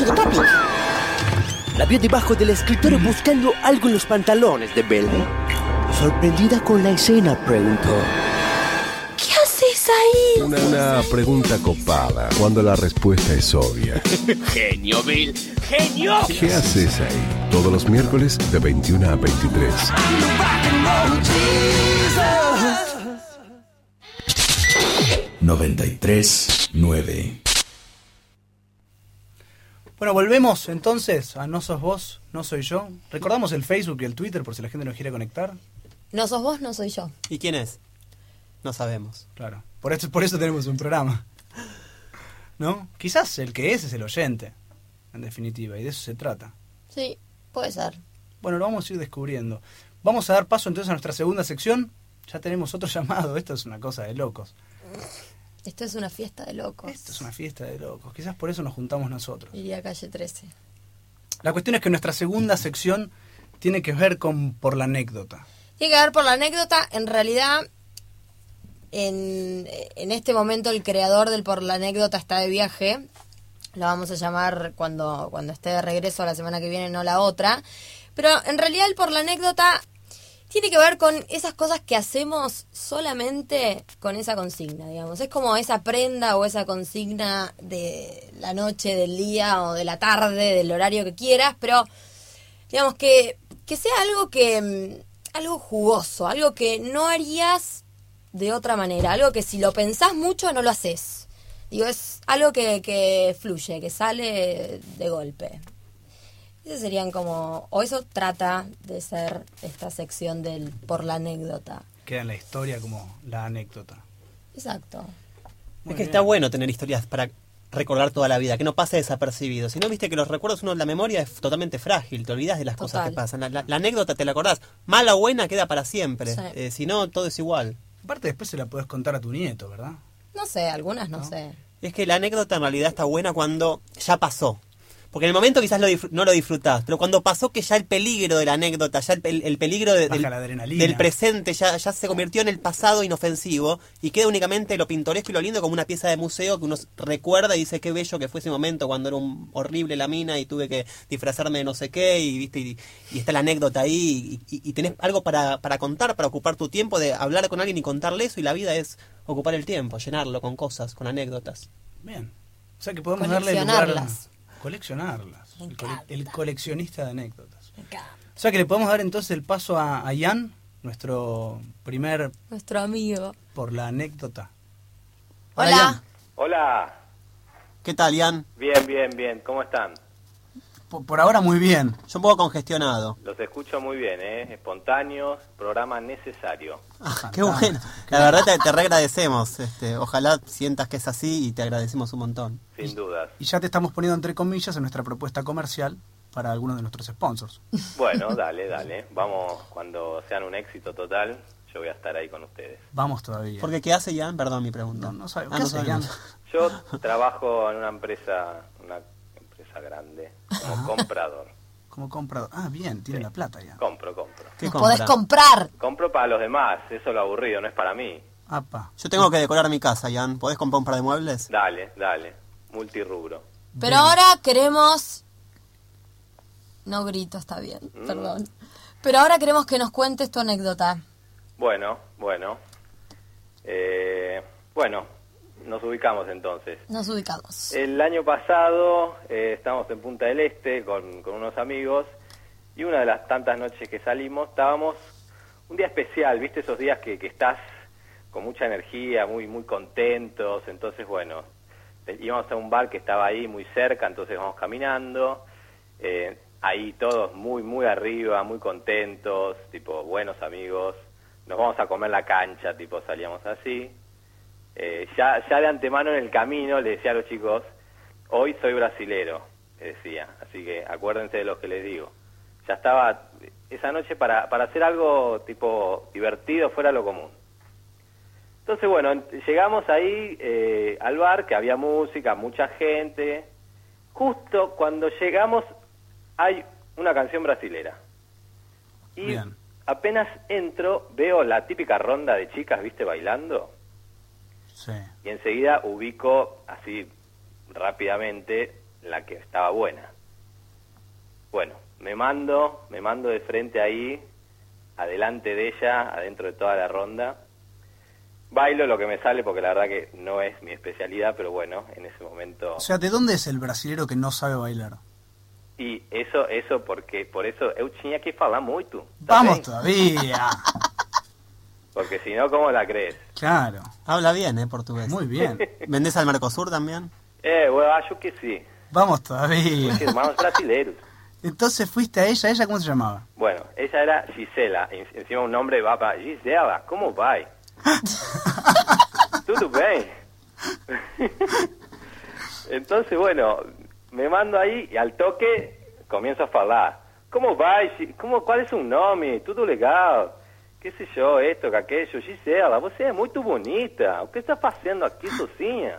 K: la vio debajo del escritorio buscando algo en los pantalones de Belma. Sorprendida con la escena, preguntó:
B: ¿Qué haces ahí?
E: Una, una pregunta copada cuando la respuesta es obvia.
K: ¡Genio, Bill! ¡Genio!
E: ¿Qué haces ahí? Todos los miércoles de veintiuno a veintitrés. noventa y tres nueve
C: Bueno, volvemos entonces a No Sos Vos, No Soy Yo. Recordamos el Facebook y el Twitter por si la gente nos quiere conectar.
B: No sos vos, no soy yo.
A: ¿Y quién es? No sabemos.
C: Claro, por eso, por eso tenemos un programa. ¿No? Quizás el que es es el oyente, en definitiva, y de eso se trata.
B: Sí, puede ser.
C: Bueno, lo vamos a ir descubriendo. Vamos a dar paso entonces a nuestra segunda sección. Ya tenemos otro llamado, esto es una cosa de locos.
B: Esto es una fiesta de locos.
C: Esto es una fiesta de locos, quizás por eso nos juntamos nosotros.
B: Iría a calle trece.
C: La cuestión es que nuestra segunda sección tiene que ver con por la anécdota.
B: Tiene que ver por la anécdota, en realidad, en, en este momento el creador del por la anécdota está de viaje. Lo vamos a llamar cuando, cuando esté de regreso la semana que viene, no la otra. Pero en realidad el por la anécdota tiene que ver con esas cosas que hacemos solamente con esa consigna, digamos. Es como esa prenda o esa consigna de la noche, del día o de la tarde, del horario que quieras, pero digamos que, que sea algo que algo jugoso, algo que no harías de otra manera, algo que si lo pensás mucho no lo haces. Digo, es algo que, que fluye, que sale de golpe. Esos serían como, o eso trata de ser esta sección del por la anécdota.
C: Queda en la historia como la anécdota.
B: Exacto.
C: Muy
A: es que
C: bien.
A: está bueno tener historias para recordar toda la vida, que no pase desapercibido. Si no, viste que los recuerdos, uno, la memoria es totalmente frágil, te olvidas de las
B: Total.
A: cosas que pasan. La, la- la anécdota te la acordás, mala o buena queda para siempre.
B: Sí.
A: Eh, si no, todo es igual.
C: Aparte después se la podés contar a tu nieto, ¿verdad?
B: No sé, algunas no,
C: ¿No?
B: sé.
A: Es que la anécdota en realidad está buena cuando ya pasó. Porque en el momento quizás lo disfr- no lo disfrutás, pero cuando pasó que ya el peligro de la anécdota, ya el, pel- el peligro de-
C: Baja
A: del,
C: la adrenalina.
A: del presente ya, ya se convirtió en el pasado inofensivo y queda únicamente lo pintoresco y lo lindo como una pieza de museo que uno s- recuerda y dice qué bello que fue ese momento cuando era un horrible la mina y tuve que disfrazarme de no sé qué y viste y, y está la anécdota ahí y, y- y tenés algo para, para contar, para ocupar tu tiempo de hablar con alguien y contarle eso y la vida es ocupar el tiempo, llenarlo con cosas, con anécdotas.
C: Bien. O sea que podemos darle lugar...
B: Coleccionarlas.
C: Coleccionarlas.
B: Me
C: El, cole-
B: encanta.
C: el coleccionista de anécdotas.
B: Me encanta.
C: O sea que le podemos dar entonces el paso a, a Ian, nuestro primer
B: Nuestro amigo.
C: por la anécdota.
B: Hola.
A: Ian.
L: Hola,
A: ¿Qué tal, Ian?
L: bien, bien, bien, ¿cómo están?
C: Por, por ahora muy bien.
A: Yo un poco congestionado.
L: Los escucho muy bien, ¿eh? Espontáneos, programa necesario.
A: Ah, qué bueno. La verdad te, te re agradecemos. Este, ojalá sientas que es así y te agradecemos un montón.
L: Sin dudas.
C: Y ya te estamos poniendo entre comillas en nuestra propuesta comercial para algunos de nuestros sponsors.
L: Bueno, dale, dale. Vamos, cuando sean un éxito total, yo voy a estar ahí con ustedes.
C: Vamos todavía.
A: Porque ¿qué hace Ian? Perdón mi pregunta.
C: No, no sabe-
A: Ah,
C: ¿qué
A: no
C: hace
A: sabemos.
L: Yo trabajo en una empresa, una empresa grande, como comprador.
C: Como comprador. Ah, bien, tiene
L: Sí.
C: la plata ya.
L: Compro, compro.
A: ¿Qué
B: Nos
A: compra?
B: podés comprar.
L: Compro para los demás, eso es lo aburrido, no es para mí.
C: Apa.
A: Yo tengo que decorar mi casa, Ian. ¿Podés comprar un par de muebles?
L: Dale, dale. Multirrubro.
B: Pero ahora queremos... No grito, está bien,
L: Mm.
B: perdón. Pero ahora queremos que nos cuentes tu anécdota.
L: Bueno, bueno. Eh, bueno, nos ubicamos entonces.
B: Nos ubicamos.
L: El año pasado eh, estábamos en Punta del Este con, con unos amigos y una de las tantas noches que salimos estábamos un día especial, ¿viste? Esos días que, que estás con mucha energía, muy muy contentos, entonces bueno, eh, íbamos a un bar que estaba ahí muy cerca, entonces vamos caminando, eh, ahí todos muy muy arriba, muy contentos, tipo buenos amigos, nos vamos a comer la cancha, tipo salíamos así. Eh, ya, ya de antemano en el camino le decía a los chicos, hoy soy brasilero, les decía, así que acuérdense de lo que les digo. Ya estaba esa noche para, para hacer algo tipo divertido fuera de lo común. Entonces bueno, en- llegamos ahí eh, al bar, que había música, mucha gente. Justo cuando llegamos hay una canción brasilera. Y
C: Bien.
L: apenas entro, veo la típica ronda de chicas, ¿viste? Bailando.
C: Sí.
L: Y enseguida ubico así rápidamente la que estaba buena. Bueno, me mando, me mando de frente ahí, adelante de ella, adentro de toda la ronda. Bailo lo que me sale porque la verdad que no es mi especialidad, pero bueno, en ese momento...
C: O sea, ¿de dónde es el brasilero que no sabe bailar?
L: Y eso, eso porque, por eso eu tinha que falar muito. tá
C: Vamos
L: bem?
C: todavía.
L: Porque si no, ¿cómo la crees?
C: Claro.
A: Habla bien, ¿eh? Portugués.
C: Muy bien.
A: ¿Vendés al Mercosur también?
L: Eh, bueno, acho que sí.
C: Vamos todavía.
L: Porque hermanos brasileños.
C: Entonces fuiste a ella, ¿ella cómo se llamaba?
L: Bueno, ella era Gisela, en- encima un nombre va para Gisela, ¿cómo va? ¿Todo bien? Entonces, bueno, me mando ahí y al toque comienzo a hablar. ¿Cómo va? ¿Cómo, ¿Cuál es su nombre? ¿Todo legal? ¿Qué sé yo? Esto, que aquello. Gisela, você é muito bonita. ¿Qué está haciendo aquí sozinha?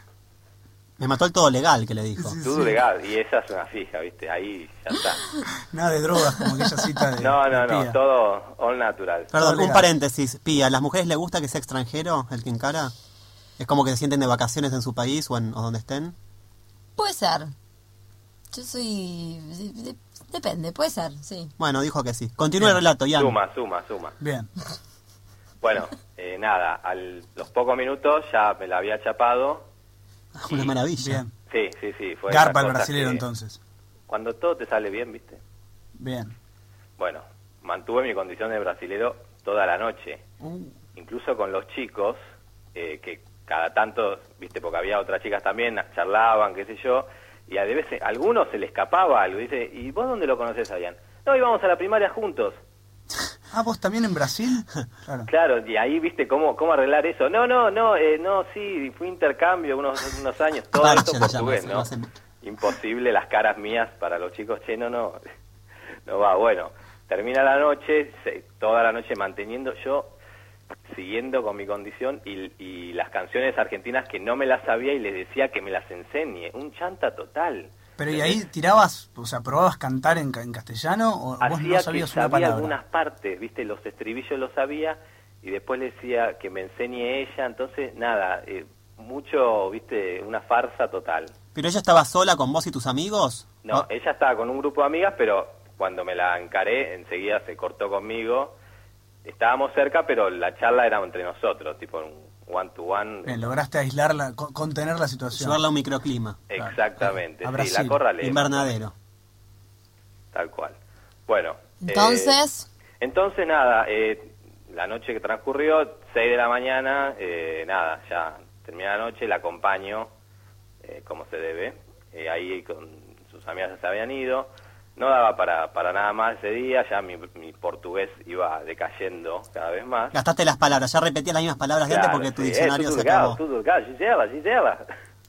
A: Me mató el todo legal que le dijo.
L: Todo legal. Y esa es una fija, ¿viste? Ahí ya está.
C: Nada de drogas, como aquella cita de...
L: No, no,
C: de
L: no.
C: Pía.
L: Todo all natural.
A: Perdón,
C: Todo
A: un
C: legal.
A: paréntesis. Pía, ¿a las mujeres les gusta que sea extranjero el que encara? ¿Es como que se sienten de vacaciones en su país o, en, o donde estén?
B: Puede ser. Yo soy... de- de- depende, puede ser, sí.
A: Bueno, dijo que sí. Continúa el relato, Ian.
L: Suma, suma, suma.
C: Bien.
L: Bueno, eh, nada, a los pocos minutos ya me la había chapado.
A: Una maravilla.
C: Bien.
L: Sí, sí, sí. Fue
C: Garpa
L: esa
C: el
L: cosa
C: brasilero
L: que
C: entonces.
L: Cuando todo te sale bien, ¿viste?
C: Bien.
L: Bueno, mantuve mi condición de brasilero toda la noche.
C: Uh.
L: Incluso con los chicos, eh, que cada tanto, ¿viste? Porque había otras chicas también, charlaban, qué sé yo, y a veces a algunos se le escapaba algo. Dice, ¿y vos dónde lo conocés, Adrián? No, íbamos a la primaria juntos.
C: Ah, ¿vos también en Brasil? Claro.
L: Claro, y ahí, ¿viste cómo, cómo arreglar eso? No, no, no, eh, no, sí, fue intercambio unos, unos años, todo
A: Parche
L: esto
A: lo
L: portugués,
A: llaman,
L: ¿no?
A: lo hacen.
L: Imposible las caras mías para los chicos, che, no, no, no va. Bueno, termina la noche, se- toda la noche manteniendo yo, siguiendo con mi condición y, y las canciones argentinas que no me las sabía y les decía que me las enseñe. Un chanta total.
C: Pero ¿y ahí tirabas, o sea, probabas cantar en, ca- en castellano o vos
L: Hacía
C: no
L: que
C: sabías una
L: sabía
C: palabra?
L: algunas partes, viste, los estribillos los sabía y después le decía que me enseñe ella, entonces nada, eh, mucho, viste, una farsa total.
A: ¿Pero ella estaba sola con vos y tus amigos?
L: No, ella estaba con un grupo de amigas, pero cuando me la encaré, enseguida se cortó conmigo. Estábamos cerca, pero la charla era entre nosotros, tipo un one to one.
C: Bien, lograste aislarla, co- contener la situación.
A: Llevarla a un microclima.
L: Exactamente,
C: A
L: sí,
C: Brasil.
L: la corralé.
A: Invernadero.
L: Tal cual. Bueno.
B: Entonces,
L: eh, entonces nada, eh, la noche que transcurrió, seis de la mañana, eh, nada, ya termina la noche, la acompaño eh, como se debe. Eh, ahí con sus amigas ya se habían ido. No daba para, para nada más ese día, ya mi, mi portugués iba decayendo cada vez más.
A: Gastaste las palabras, ya repetías las mismas palabras de antes
L: Claro,
A: porque tu
L: sí,
A: diccionario
L: eh,
A: se
L: tudo legal,
A: acabó.
L: tudo legal, Gisela, Gisela.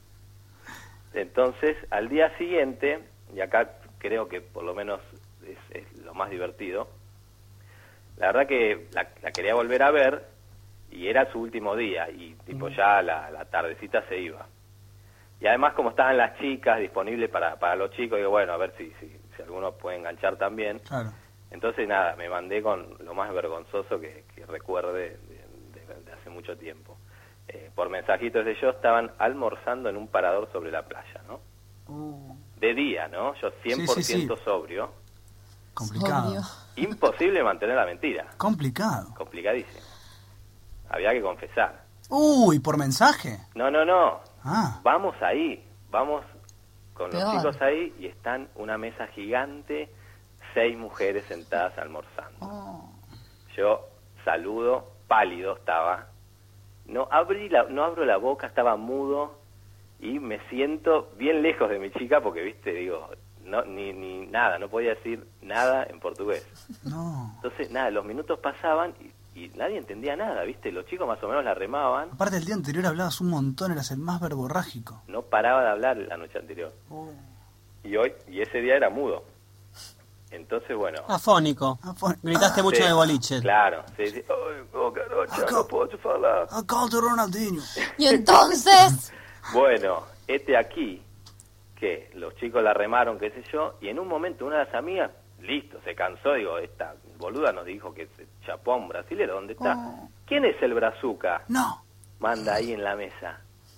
L: Entonces, al día siguiente, y acá creo que por lo menos es, es lo más divertido, la verdad que la, la quería volver a ver y era su último día y tipo ya la, la tardecita se iba. Y además como estaban las chicas disponibles para, para los chicos, digo, bueno, a ver si, si, si alguno puede enganchar también.
C: Claro.
L: Entonces nada, me mandé con lo más vergonzoso que, que recuerde de, de- de hace mucho tiempo. Eh, por mensajitos de ellos estaban almorzando en un parador sobre la playa, ¿no?
C: Uh,
L: De día, ¿no? Yo cien por ciento
C: Sí, sí, sí.
L: sobrio.
C: complicado.
B: obvio.
L: Imposible mantener la mentira.
C: Complicado.
L: Complicadísimo. Había que confesar.
C: Uy, ¿por mensaje?
L: No, no, no.
C: Ah,
L: Vamos ahí. Vamos con los
B: Peor.
L: chicos ahí y están una mesa gigante, seis mujeres sentadas almorzando.
C: oh,
L: Yo saludo, pálido estaba. No abrí la, no abro la boca, estaba mudo y me siento bien lejos de mi chica porque, viste, digo, no ni, ni nada, no podía decir nada en portugués.
C: no.
L: Entonces, nada, los minutos pasaban y, y nadie entendía nada, viste, los chicos más o menos la remaban,
C: Aparte el día anterior hablabas un montón, eras el más verborrágico.
L: no paraba de hablar la noche anterior.
C: Oh,
L: Y hoy, y ese día era mudo. Entonces, bueno.
A: Afónico.
C: afo-
A: Gritaste mucho
L: sí,
A: en el boliche.
L: Claro, sí, sí. Ay, oh, carocha, no puedo hablar.
C: Acá de Ronaldinho.
B: Y entonces,
L: Bueno, este aquí, que los chicos la remaron, qué sé yo, y en un momento una de las amigas, listo, se cansó, digo, esta boluda nos dijo que se chapó a un brasilero, ¿dónde está?
C: Oh.
L: ¿Quién es el brazuca?
C: No.
L: Manda ahí en la mesa.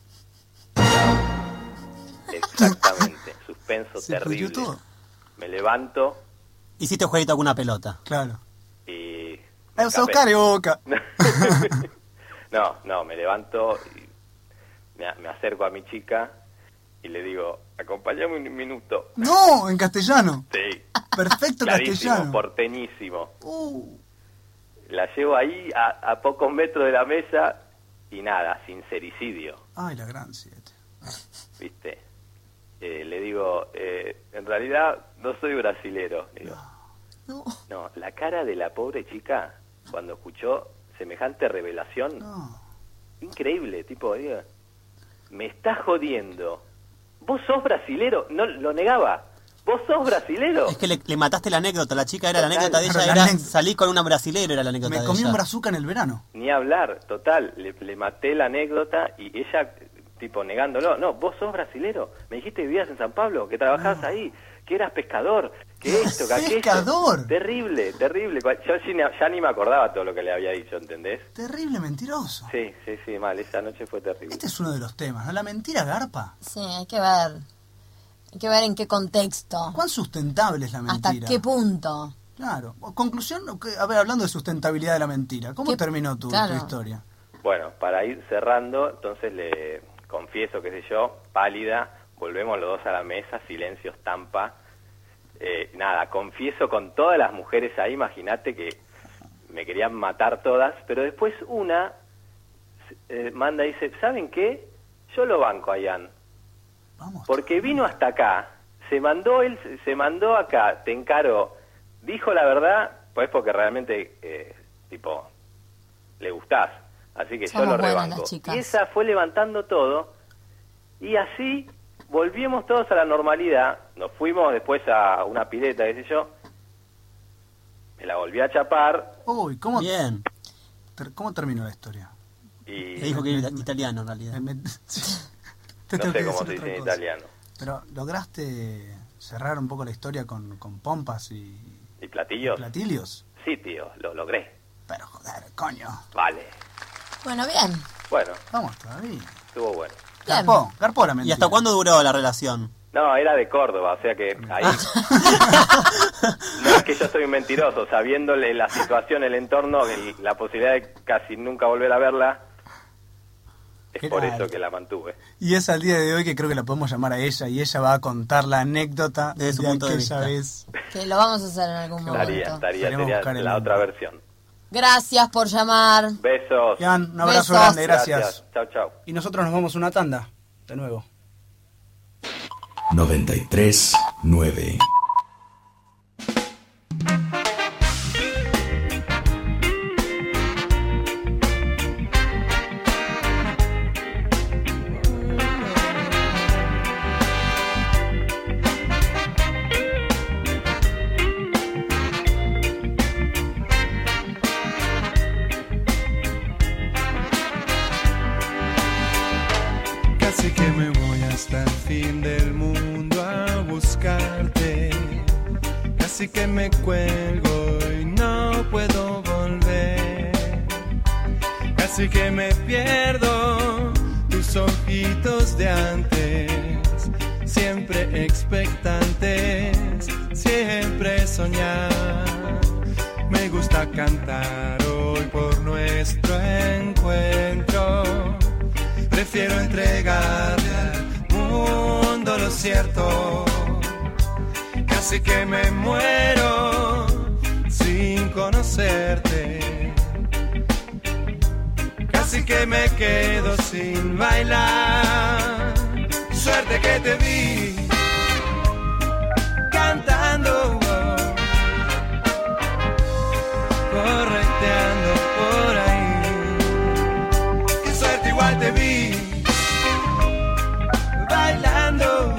L: Exactamente, suspenso
C: Se
L: terrible.
C: jodió todo.
L: Me levanto
A: Hiciste jueguito con una pelota.
C: Claro.
L: y...
C: Eh, sos
L: escapé.
C: carioca.
L: No, no, me levanto y me, me acerco a mi chica y le digo, acompáñame un minuto.
C: No, en castellano.
L: Sí,
C: Perfecto
L: clarísimo,
C: castellano.
L: porteñísimo.
C: Uh,
L: La llevo ahí a, a pocos metros de la mesa y nada, sincericidio,
C: ay, la gran siete.
L: ¿viste? eh, le digo, eh, en realidad no soy brasilero. Le digo,
B: No.
L: no, la cara de la pobre chica cuando escuchó semejante revelación,
C: No.
L: increíble, tipo, digo, me estás jodiendo. ¿Vos sos brasilero? No, lo negaba. ¿Vos sos brasilero?
A: Es que le, le mataste la anécdota, la chica era la anécdota de ella,
C: Pero la
A: era
C: anécdota-
A: salí con una brasilera, era la anécdota
C: Me
A: de
C: comí
A: ella.
C: un brazuca en el verano.
L: Ni hablar, total, le, le maté la anécdota y ella, tipo, negándolo. No, vos sos brasilero, me dijiste que vivías en San Pablo, que trabajabas ahí, que eras pescador, que esto, que aquello.
C: ¡Pescador!
L: Terrible, terrible. Yo ya ni, ya ni me acordaba todo lo que le había dicho, ¿entendés?
C: Terrible mentiroso.
L: Sí, sí, sí, mal, esa noche fue terrible.
C: Este es uno de los temas, ¿no? La mentira garpa.
B: Sí, hay que ver. Hay que ver en qué contexto.
C: ¿Cuán sustentable es la mentira?
B: ¿Hasta qué punto?
C: Claro. Conclusión, que- a ver, hablando de sustentabilidad de la mentira, ¿cómo
B: ¿Qué-
C: terminó tu,
B: claro.
C: tu historia?
L: Bueno, para ir cerrando, entonces le confieso, qué sé yo, pálida, volvemos los dos a la mesa, silencio, estampa. Eh, nada, confieso con todas las mujeres ahí, imagínate que me querían matar todas, pero después una eh, manda y dice, ¿saben qué? Yo lo banco a Ian,
C: Vamos.
L: porque vino hasta acá, se mandó él, se mandó acá, te encaró, dijo la verdad, pues porque realmente, eh, tipo, le gustás, así que
B: Somos
L: yo lo
B: buenas
L: rebanco.
B: las chicas.
L: Y esa fue levantando todo, y así volvimos todos a la normalidad, nos fuimos después a una pileta, qué sé yo, me la volví a chapar,
C: Uy, ¿cómo,
A: Bien,
C: ter- ¿cómo terminó la historia?
L: y
A: le dijo que era italiano en realidad.
C: Me- me- Te
L: no
C: tengo
L: sé
C: que
L: cómo
C: decir
L: se dice
C: otra
L: en
C: cosa.
L: italiano.
C: Pero lograste cerrar un poco la historia con, con pompas y
L: ¿Y platillos?
C: platillos.
L: Sí, tío, lo logré.
C: Pero joder, coño.
L: Vale.
B: Bueno, bien.
L: Bueno,
C: Vamos todavía.
L: estuvo bueno.
B: Bien.
C: Garpó, garpó la mentira.
A: ¿Y hasta cuándo duró la relación?
L: No, era de Córdoba, o sea que ahí... No es que yo soy un mentiroso, sabiéndole la situación, el entorno, el- la posibilidad de casi nunca volver a verla, es por
C: Claro.
L: eso que la mantuve.
C: Y es al día de hoy que creo que la podemos llamar a ella y ella va a contar la anécdota
A: Desde su
C: de
A: punto de
C: aquella
A: vista.
C: vez.
B: Que lo vamos a hacer en algún
L: Estaría,
B: momento.
L: estaría,
C: Esperemos
L: sería
C: buscar el
L: la
C: nombre.
L: otra versión.
B: Gracias por llamar.
L: Besos.
C: Ian, un abrazo
B: Besos.
C: grande, gracias.
L: Chao, chao.
C: Y nosotros nos vamos a una tanda, de nuevo.
I: noventa y tres nueve.
M: Casi que me voy hasta el fin del mundo a buscarte. Casi que me cuelgo y no puedo volver. Casi que me pierdo tus ojitos de antes. Siempre expectantes, siempre soñar. Me gusta cantar hoy por nuestro encuentro. Prefiero entregarle al mundo lo cierto. Casi que me muero sin conocerte. Casi que me quedo sin bailar. Suerte que te vi cantando, correteando por ahí. Qué suerte, igual te vi bailando.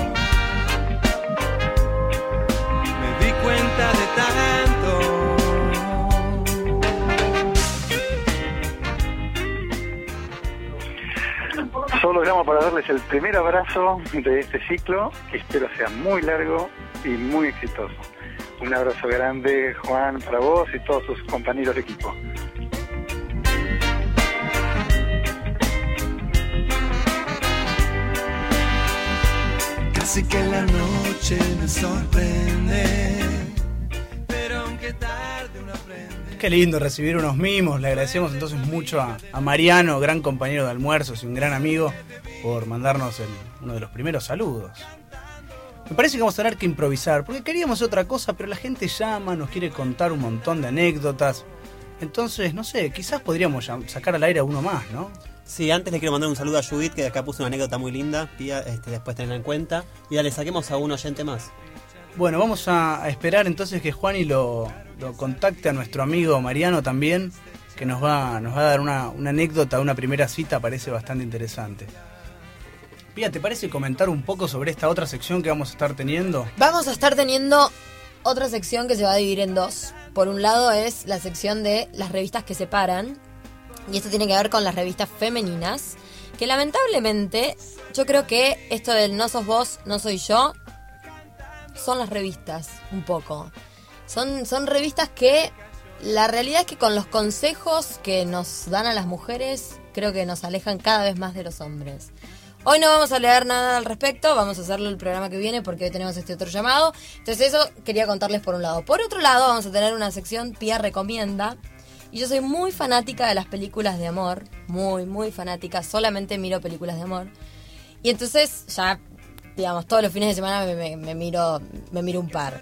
M: Me di cuenta de tanto.
N: Solo llamo para darles el primer abrazo de este ciclo, que espero sea muy largo y muy exitoso. Un abrazo grande, Juan, para vos y todos tus compañeros de equipo.
M: Casi que la noche me sorprende, pero aunque tarde uno aprende.
C: Qué lindo recibir unos mimos. Le agradecemos entonces mucho a, a Mariano, gran compañero de almuerzos y un gran amigo, por mandarnos el- uno de los primeros saludos. Me parece que vamos a tener que improvisar, porque queríamos otra cosa, pero la gente llama, nos quiere contar un montón de anécdotas. Entonces, no sé, quizás podríamos llam- sacar al aire a uno más, ¿no?
A: Sí, antes le quiero mandar un saludo a Judith, que acá puso una anécdota muy linda, Pía, este, después tenerla en cuenta. Y dale, saquemos a un oyente más.
C: Bueno, vamos a, a esperar entonces que Juani lo, lo contacte a nuestro amigo Mariano también, que nos va, nos va a dar una, una anécdota, una primera cita, parece bastante interesante. Pía, ¿te parece comentar un poco sobre esta otra sección que vamos a estar teniendo?
B: Vamos a estar teniendo otra sección que se va a dividir en dos. Por un lado es la sección de las revistas que separan, y esto tiene que ver con las revistas femeninas, que lamentablemente yo creo que esto del no sos vos, no soy yo, son las revistas, un poco. Son, son revistas que la realidad es que con los consejos que nos dan a las mujeres, creo que nos alejan cada vez más de los hombres. Hoy no vamos a leer nada al respecto, vamos a hacerlo el programa que viene porque hoy tenemos este otro llamado. Entonces eso quería contarles por un lado. Por otro lado vamos a tener una sección Pía Recomienda. Y yo soy muy fanática de las películas de amor, muy, muy fanática, solamente miro películas de amor. Y entonces ya, digamos, todos los fines de semana me, me, me miro me miro un par.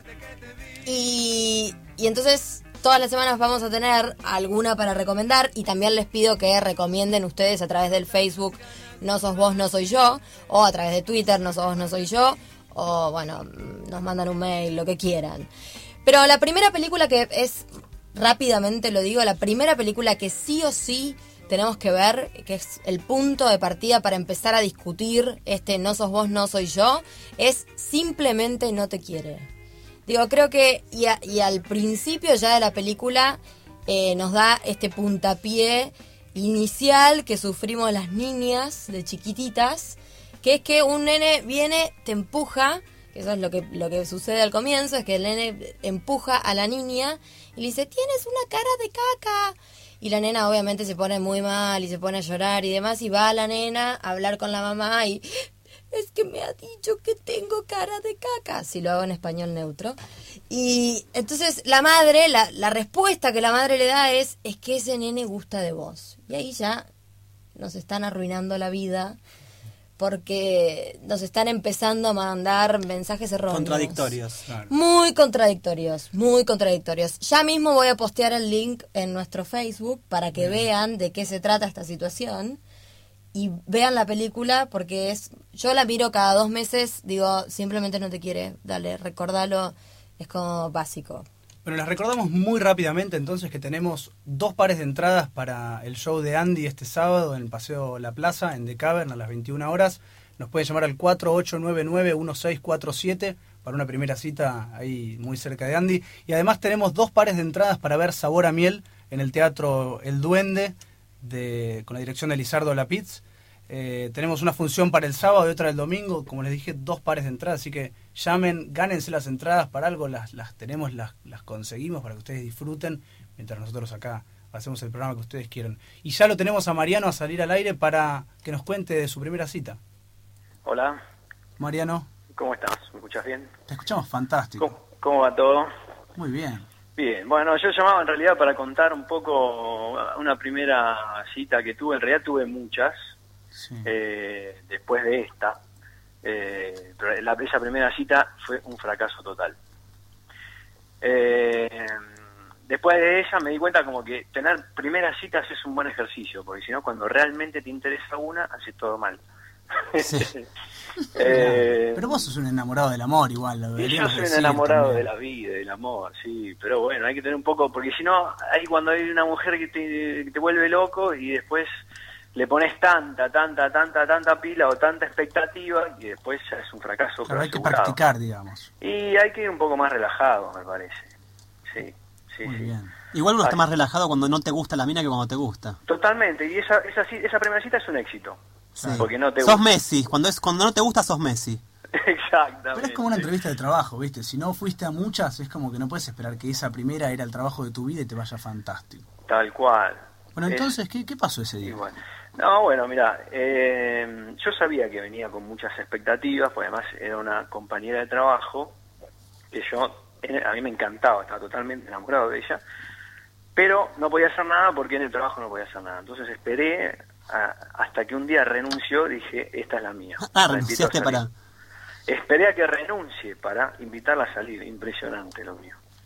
B: Y, y entonces todas las semanas vamos a tener alguna para recomendar y también les pido que recomienden ustedes a través del Facebook No Sos Vos, No Soy Yo, o a través de Twitter No Sos Vos, No Soy Yo, o bueno, nos mandan un mail, lo que quieran. Pero la primera película que es... Rápidamente lo digo, la primera película que sí o sí tenemos que ver, que es el punto de partida para empezar a discutir este no sos vos, no soy yo, es Simplemente no te quiere. Digo, creo que, y, a, y al principio ya de la película eh, nos da este puntapié inicial que sufrimos las niñas de chiquititas, que es que un nene viene, te empuja, que eso es lo que, lo que sucede al comienzo, es que el nene empuja a la niña y le dice, tienes una cara de caca. Y la nena obviamente se pone muy mal y se pone a llorar y demás. Y va la nena a hablar con la mamá y... Es que me ha dicho que tengo cara de caca. Si lo hago en español neutro. Y entonces la madre, la, la respuesta que la madre le da es... Es que ese nene gusta de vos. Y ahí ya nos están arruinando la vida... Porque nos están empezando a mandar mensajes erróneos.
A: Contradictorios. Claro.
B: Muy contradictorios, muy contradictorios. Ya mismo voy a postear el link en nuestro Facebook para que Bien. vean de qué se trata esta situación. Y vean la película porque es yo la miro cada dos meses, digo, Simplemente no te quiere, dale, recordalo, es como básico.
C: Bueno, les recordamos muy rápidamente entonces que tenemos dos pares de entradas para el show de Andy este sábado en el Paseo La Plaza, en The Cavern, a las veintiuna horas. Nos pueden llamar al cuatro ocho nueve nueve, uno seis cuatro siete para una primera cita ahí muy cerca de Andy. Y además tenemos dos pares de entradas para ver Sabor a Miel en el Teatro El Duende, de, con la dirección de Lizardo Lapitz. Eh, tenemos una función para el sábado y otra el domingo, como les dije, dos pares de entradas, así que llamen, gánense las entradas para algo, las, las tenemos, las, las conseguimos para que ustedes disfruten, mientras nosotros acá hacemos el programa que ustedes quieran. Y ya lo tenemos a Mariano a salir al aire para que nos cuente de su primera cita.
O: Hola.
C: Mariano.
O: ¿Cómo estás? ¿Me escuchas bien?
C: Te escuchamos fantástico.
O: ¿Cómo, cómo va todo?
C: Muy bien.
O: Bien, bueno, yo llamaba en realidad para contar un poco una primera cita que tuve, en realidad tuve muchas. Sí. Eh, después de esta, eh, pero la, esa primera cita fue un fracaso total. Eh, después de ella me di cuenta como que tener primeras citas es un buen ejercicio, porque si no, cuando realmente te interesa una, haces todo mal.
C: Sí.
O: eh,
C: pero vos sos un enamorado del amor igual. Lo
O: y yo soy un enamorado también. de la vida, del amor, sí, pero bueno, hay que tener un poco, porque si no, hay cuando hay una mujer que te, que te vuelve loco y después le pones tanta, tanta, tanta, tanta pila o tanta expectativa y después ya es un fracaso.
C: Claro, hay que practicar, digamos.
O: Y hay que ir un poco más relajado, me parece. Sí, sí,
C: Muy
O: sí.
C: bien.
A: Igual uno está más relajado cuando no te gusta la mina que cuando te gusta.
O: Totalmente, y esa esa, esa primera cita es un éxito.
A: Sí.
O: Porque no te
A: sos
O: gusta.
A: Messi, cuando es cuando no te gusta sos Messi.
O: Exactamente.
C: Pero es como una entrevista de trabajo, ¿viste? Si no fuiste a muchas, es como que no puedes esperar que esa primera era el trabajo de tu vida y te vaya fantástico.
O: Tal cual.
C: Bueno, entonces,
O: es...
C: ¿qué, ¿qué pasó ese día?
O: Bueno. No, bueno, mira, eh, yo sabía que venía con muchas expectativas, porque además era una compañera de trabajo que yo, a mí me encantaba, estaba totalmente enamorado de ella, pero no podía hacer nada porque en el trabajo no podía hacer nada. Entonces esperé a, hasta que un día renunció, dije, esta es la mía.
A: Ah, renunciaste para...
O: Esperé a que renuncie para invitarla a salir, impresionante lo mío.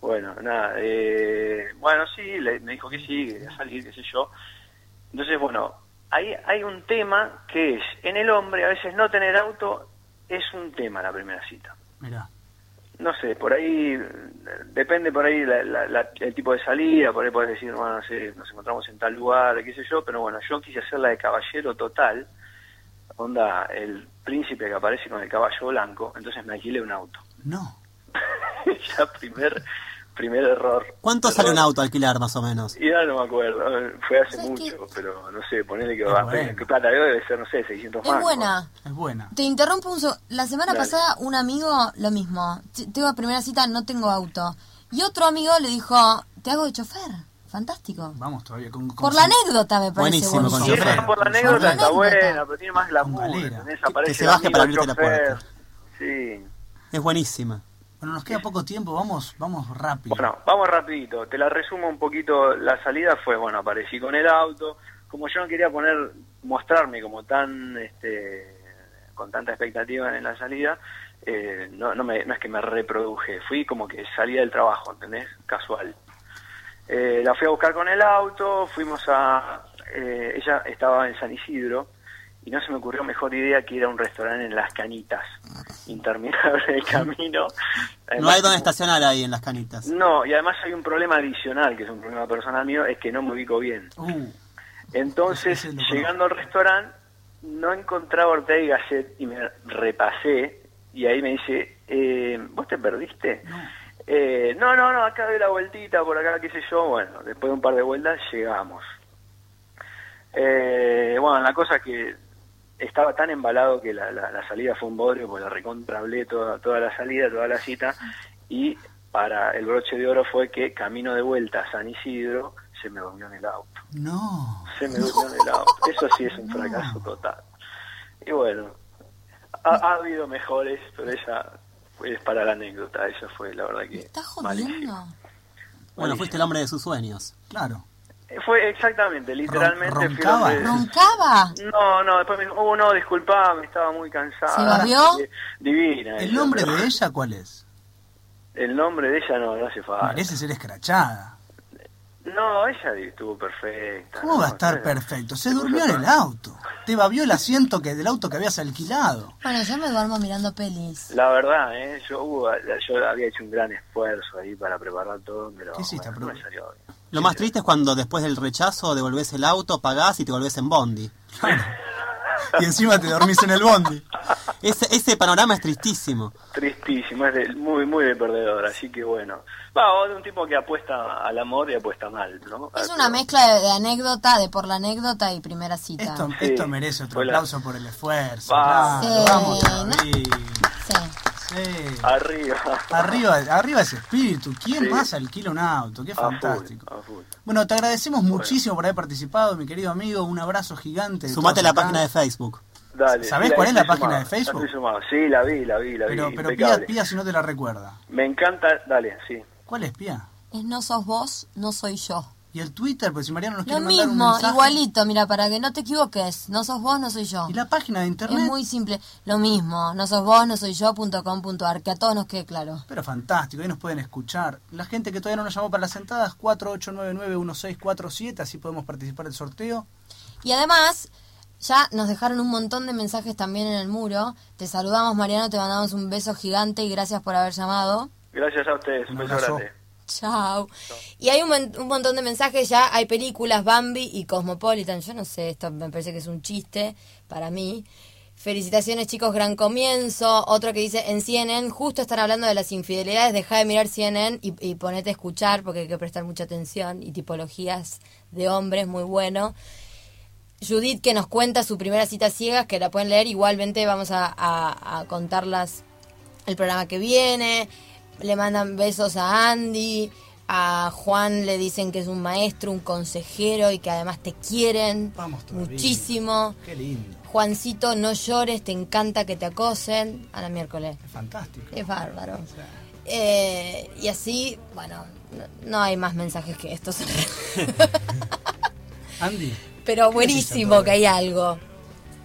O: Bueno, nada, eh, bueno, sí, le, me dijo que sí, que quería salir, qué sé yo. Entonces, bueno, hay, hay un tema que es, en el hombre, a veces no tener auto es un tema la primera cita.
C: Mirá.
O: No sé, por ahí, depende por ahí la, la, la, el tipo de salida, por ahí podés decir, bueno, no sé, nos encontramos en tal lugar, qué sé yo, pero bueno, yo quise hacer la de caballero total, onda, el príncipe que aparece con el caballo blanco, entonces me alquilé un auto.
C: No.
O: Ya primer primer error.
A: ¿Cuánto
O: error.
A: sale un auto a alquilar más o menos?
O: Y ya no me acuerdo, fue hace mucho, que... pero no sé, ponele que va, bueno. que plata debe ser, no sé, seiscientos
B: es
O: más.
B: Buena.
C: Es buena.
B: Te interrumpo un segundo. La semana
O: Dale.
B: pasada un amigo, lo mismo. Tengo primera cita, no tengo auto. Y otro amigo le dijo, te hago de chofer. Fantástico.
C: Vamos todavía con... con
B: por la anécdota me parece
A: buenísimo. Con
O: sí,
A: chofer.
O: Por la anécdota
B: por la
O: está
B: anécdota.
O: buena, pero tiene más glamour.
A: Que se baje para abrirte la puerta.
O: Sí.
A: Es buenísima.
C: Bueno, nos queda poco tiempo, vamos vamos rápido.
O: Bueno, vamos rapidito, te la resumo un poquito. La salida fue, bueno, aparecí con el auto, como yo no quería poner, mostrarme como tan, este, con tanta expectativa en la salida, eh, no, no, me, no es que me reproduje, fui como que salía del trabajo, ¿entendés? Casual. Eh, la fui a buscar con el auto, fuimos a, eh, ella estaba en San Isidro, y no se me ocurrió mejor idea que ir a un restaurante en Las Canitas, interminable el camino. Además,
A: no hay donde estacionar ahí en Las Canitas.
O: No, y además hay un problema adicional, que es un problema personal mío, es que no me ubico bien.
C: Uh,
O: Entonces,
C: ese- ese lo
O: llegando al restaurante, no encontraba Ortega y Gasset y me repasé, y ahí me dice, eh, ¿vos te perdiste?
C: no.
O: Eh, no, no, no, acá doy la vueltita, por acá, qué sé yo. Bueno, después de un par de vueltas llegamos. Eh, bueno, la cosa es que estaba tan embalado que la, la, la salida fue un bodrio, pues la recontra hablé toda, toda la salida, toda la cita, y para el broche de oro fue que camino de vuelta a San Isidro se me durmió en el auto.
C: No.
O: Se me durmió en el auto. Eso sí es un fracaso total. Y bueno, ha, ha habido mejores, pero esa es para la anécdota. Eso fue, la verdad que
B: ¿Estás
O: malísimo.
B: jodiendo?
A: Bueno, fuiste el hombre de sus sueños.
C: Claro.
O: Eh, Fue exactamente, literalmente. fui el
C: ¿Roncaba?
O: hombre-
B: ¿Roncaba?
O: No, no, después me dijo, oh, no, disculpame, estaba muy cansada.
B: ¿Se babió?
O: Eh, Divina.
C: ¿El
O: ella,
C: nombre
O: pero-
C: de ella cuál es?
O: El nombre de ella no, no hace falta.
C: Merece ser escrachada.
O: No, ella estuvo perfecta.
C: ¿Cómo
O: no,
C: va a estar
O: no,
C: perfecto? Se
O: se
C: durmió
O: puso
C: en el
O: todo.
C: auto. Te babió el asiento que del auto que habías alquilado.
B: Bueno, yo me duermo mirando pelis.
O: La verdad, ¿eh? yo, hubo- yo había hecho un gran esfuerzo ahí para preparar todo, pero
C: ¿Qué hiciste,
O: bueno, no me
C: profe?
O: salió bien.
A: Lo más triste es cuando después del rechazo devolvés el auto, pagás y te volvés en bondi.
C: Y encima te dormís en el bondi.
A: Ese, ese panorama es tristísimo.
O: Tristísimo, es de- muy, muy de perdedor, así que bueno. Va, de un tipo que apuesta al amor y apuesta mal, ¿no?
B: Es una mezcla de, de anécdota, de por la anécdota y primera cita.
C: Esto,
O: Sí,
C: esto merece otro
O: fue la-
C: aplauso por el esfuerzo.
O: Va.
C: Claro,
B: Sí,
C: vamos
B: ¿no?
C: todavía.
B: Sí.
C: Sí.
O: Arriba.
C: Arriba, arriba ese espíritu. ¿Quién
O: Sí.
C: más alquila un auto? Qué
O: A full,
C: fantástico.
O: a full.
C: Bueno, te agradecemos muchísimo por haber participado, mi querido amigo. Un abrazo gigante. de
A: Sumate a la
C: todos acá.
A: página de Facebook.
O: Dale,
C: ¿Sabés
O: sí,
C: cuál es la
O: estoy
C: página
O: sumado,
C: de Facebook?
O: Estoy sumado. Sí, la vi, la vi, la vi.
C: Pero, pero pía,
O: impecable.
C: pía si no te la recuerda.
O: Me encanta, dale, sí.
C: ¿Cuál es, Pía?
B: Es no sos vos, no soy yo.
C: ¿Y el Twitter? Pues si Mariano nos
B: Lo
C: quiere mandar un
B: mismo,
C: mensaje.
B: igualito, mira, para que no te equivoques. No sos vos, no soy yo.
C: ¿Y la página de internet?
B: Es muy simple. Lo mismo, no sos vos, no soy yo, punto com, punto ar, que a todos nos quede claro.
C: Pero fantástico, ahí nos pueden escuchar. La gente que todavía no nos llamó para las entradas, cuatro ocho nueve nueve uno seis cuatro siete, así podemos participar del sorteo.
B: Y además, ya nos dejaron un montón de mensajes también en el muro. Te saludamos, Mariano, te mandamos un beso gigante y gracias por haber llamado.
O: Gracias a ustedes, un
C: Un
O: beso
C: abrazo.
O: grande.
B: Chao. Y hay un, mon- un montón de mensajes ya, hay películas, Bambi y Cosmopolitan. Yo no sé, esto me parece que es un chiste para mí. Felicitaciones, chicos, gran comienzo. Otro que dice, en C N N, justo están hablando de las infidelidades, deja de mirar C N N y, y ponete a escuchar porque hay que prestar mucha atención. Y tipologías de hombres, muy bueno. Judith, que nos cuenta su primera cita ciegas, que la pueden leer. Igualmente vamos a, a, a contarlas el programa que viene. Le mandan besos a Andy. A Juan le dicen que es un maestro, un consejero y que además te quieren
C: Vamos todavía.
B: muchísimo.
C: Qué lindo,
B: Juancito, no llores, te encanta que te acosen. A la miércoles.
C: es fantástico.
B: Es bárbaro. Eh, y así, bueno, no, no hay más mensajes que estos.
C: Andy.
B: Pero
C: ¿qué
B: buenísimo
C: decís,
B: que hay algo.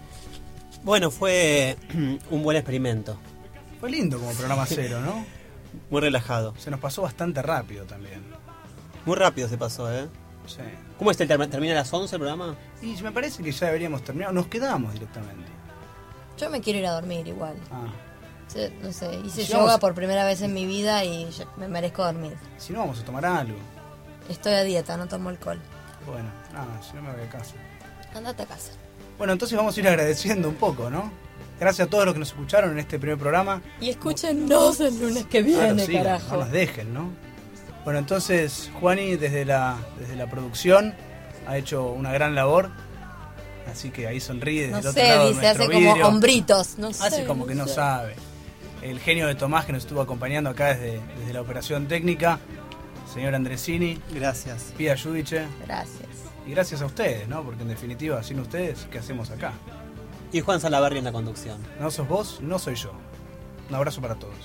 A: Bueno, fue un buen experimento.
C: Fue lindo como programa cero, ¿no?
A: Muy relajado.
C: Se nos pasó bastante rápido también.
A: Muy rápido se pasó, ¿eh?
C: Sí.
A: ¿Cómo es el term- termina a las once el programa?
C: Y me parece que ya deberíamos terminar. Nos quedamos directamente.
B: Yo me quiero ir a dormir igual.
C: Ah.
B: Sí, no sé, hice
C: Si
B: yoga
C: vamos-
B: por primera vez en mi vida y ya me merezco dormir.
C: Si no, vamos a tomar algo.
B: Estoy a dieta, no tomo alcohol.
C: Bueno, nada, si no me voy a casa.
B: Andate a casa.
C: Bueno, entonces vamos a ir agradeciendo un poco, ¿no? Gracias a todos los que nos escucharon en este primer programa.
B: Y escúchenos el lunes que viene,
C: Claro, sí,
B: carajo.
C: no nos dejen, ¿no? Bueno, entonces Juani desde la, desde la producción ha hecho una gran labor. Así que ahí sonríe desde
B: No
C: el otro
B: sé,
C: lado de
B: dice,
C: nuestro
B: hace como
C: vidrio.
B: hombritos. No sé,
C: Hace como que no
B: sé.
C: sabe. El genio de Tomás que nos estuvo acompañando acá desde, desde la operación técnica. Señor Andresini.
A: Gracias.
C: Pia Yudiche.
B: Gracias.
C: Y gracias a ustedes, ¿no? Porque en definitiva, sin ustedes, ¿qué hacemos acá?
A: Y Juan Salaverry en la conducción.
C: No sos vos, no soy yo. Un abrazo para todos.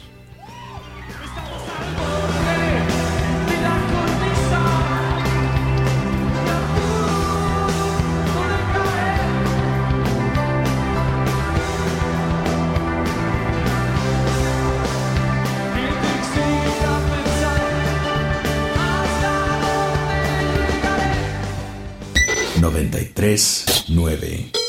I: noventa y tres nueve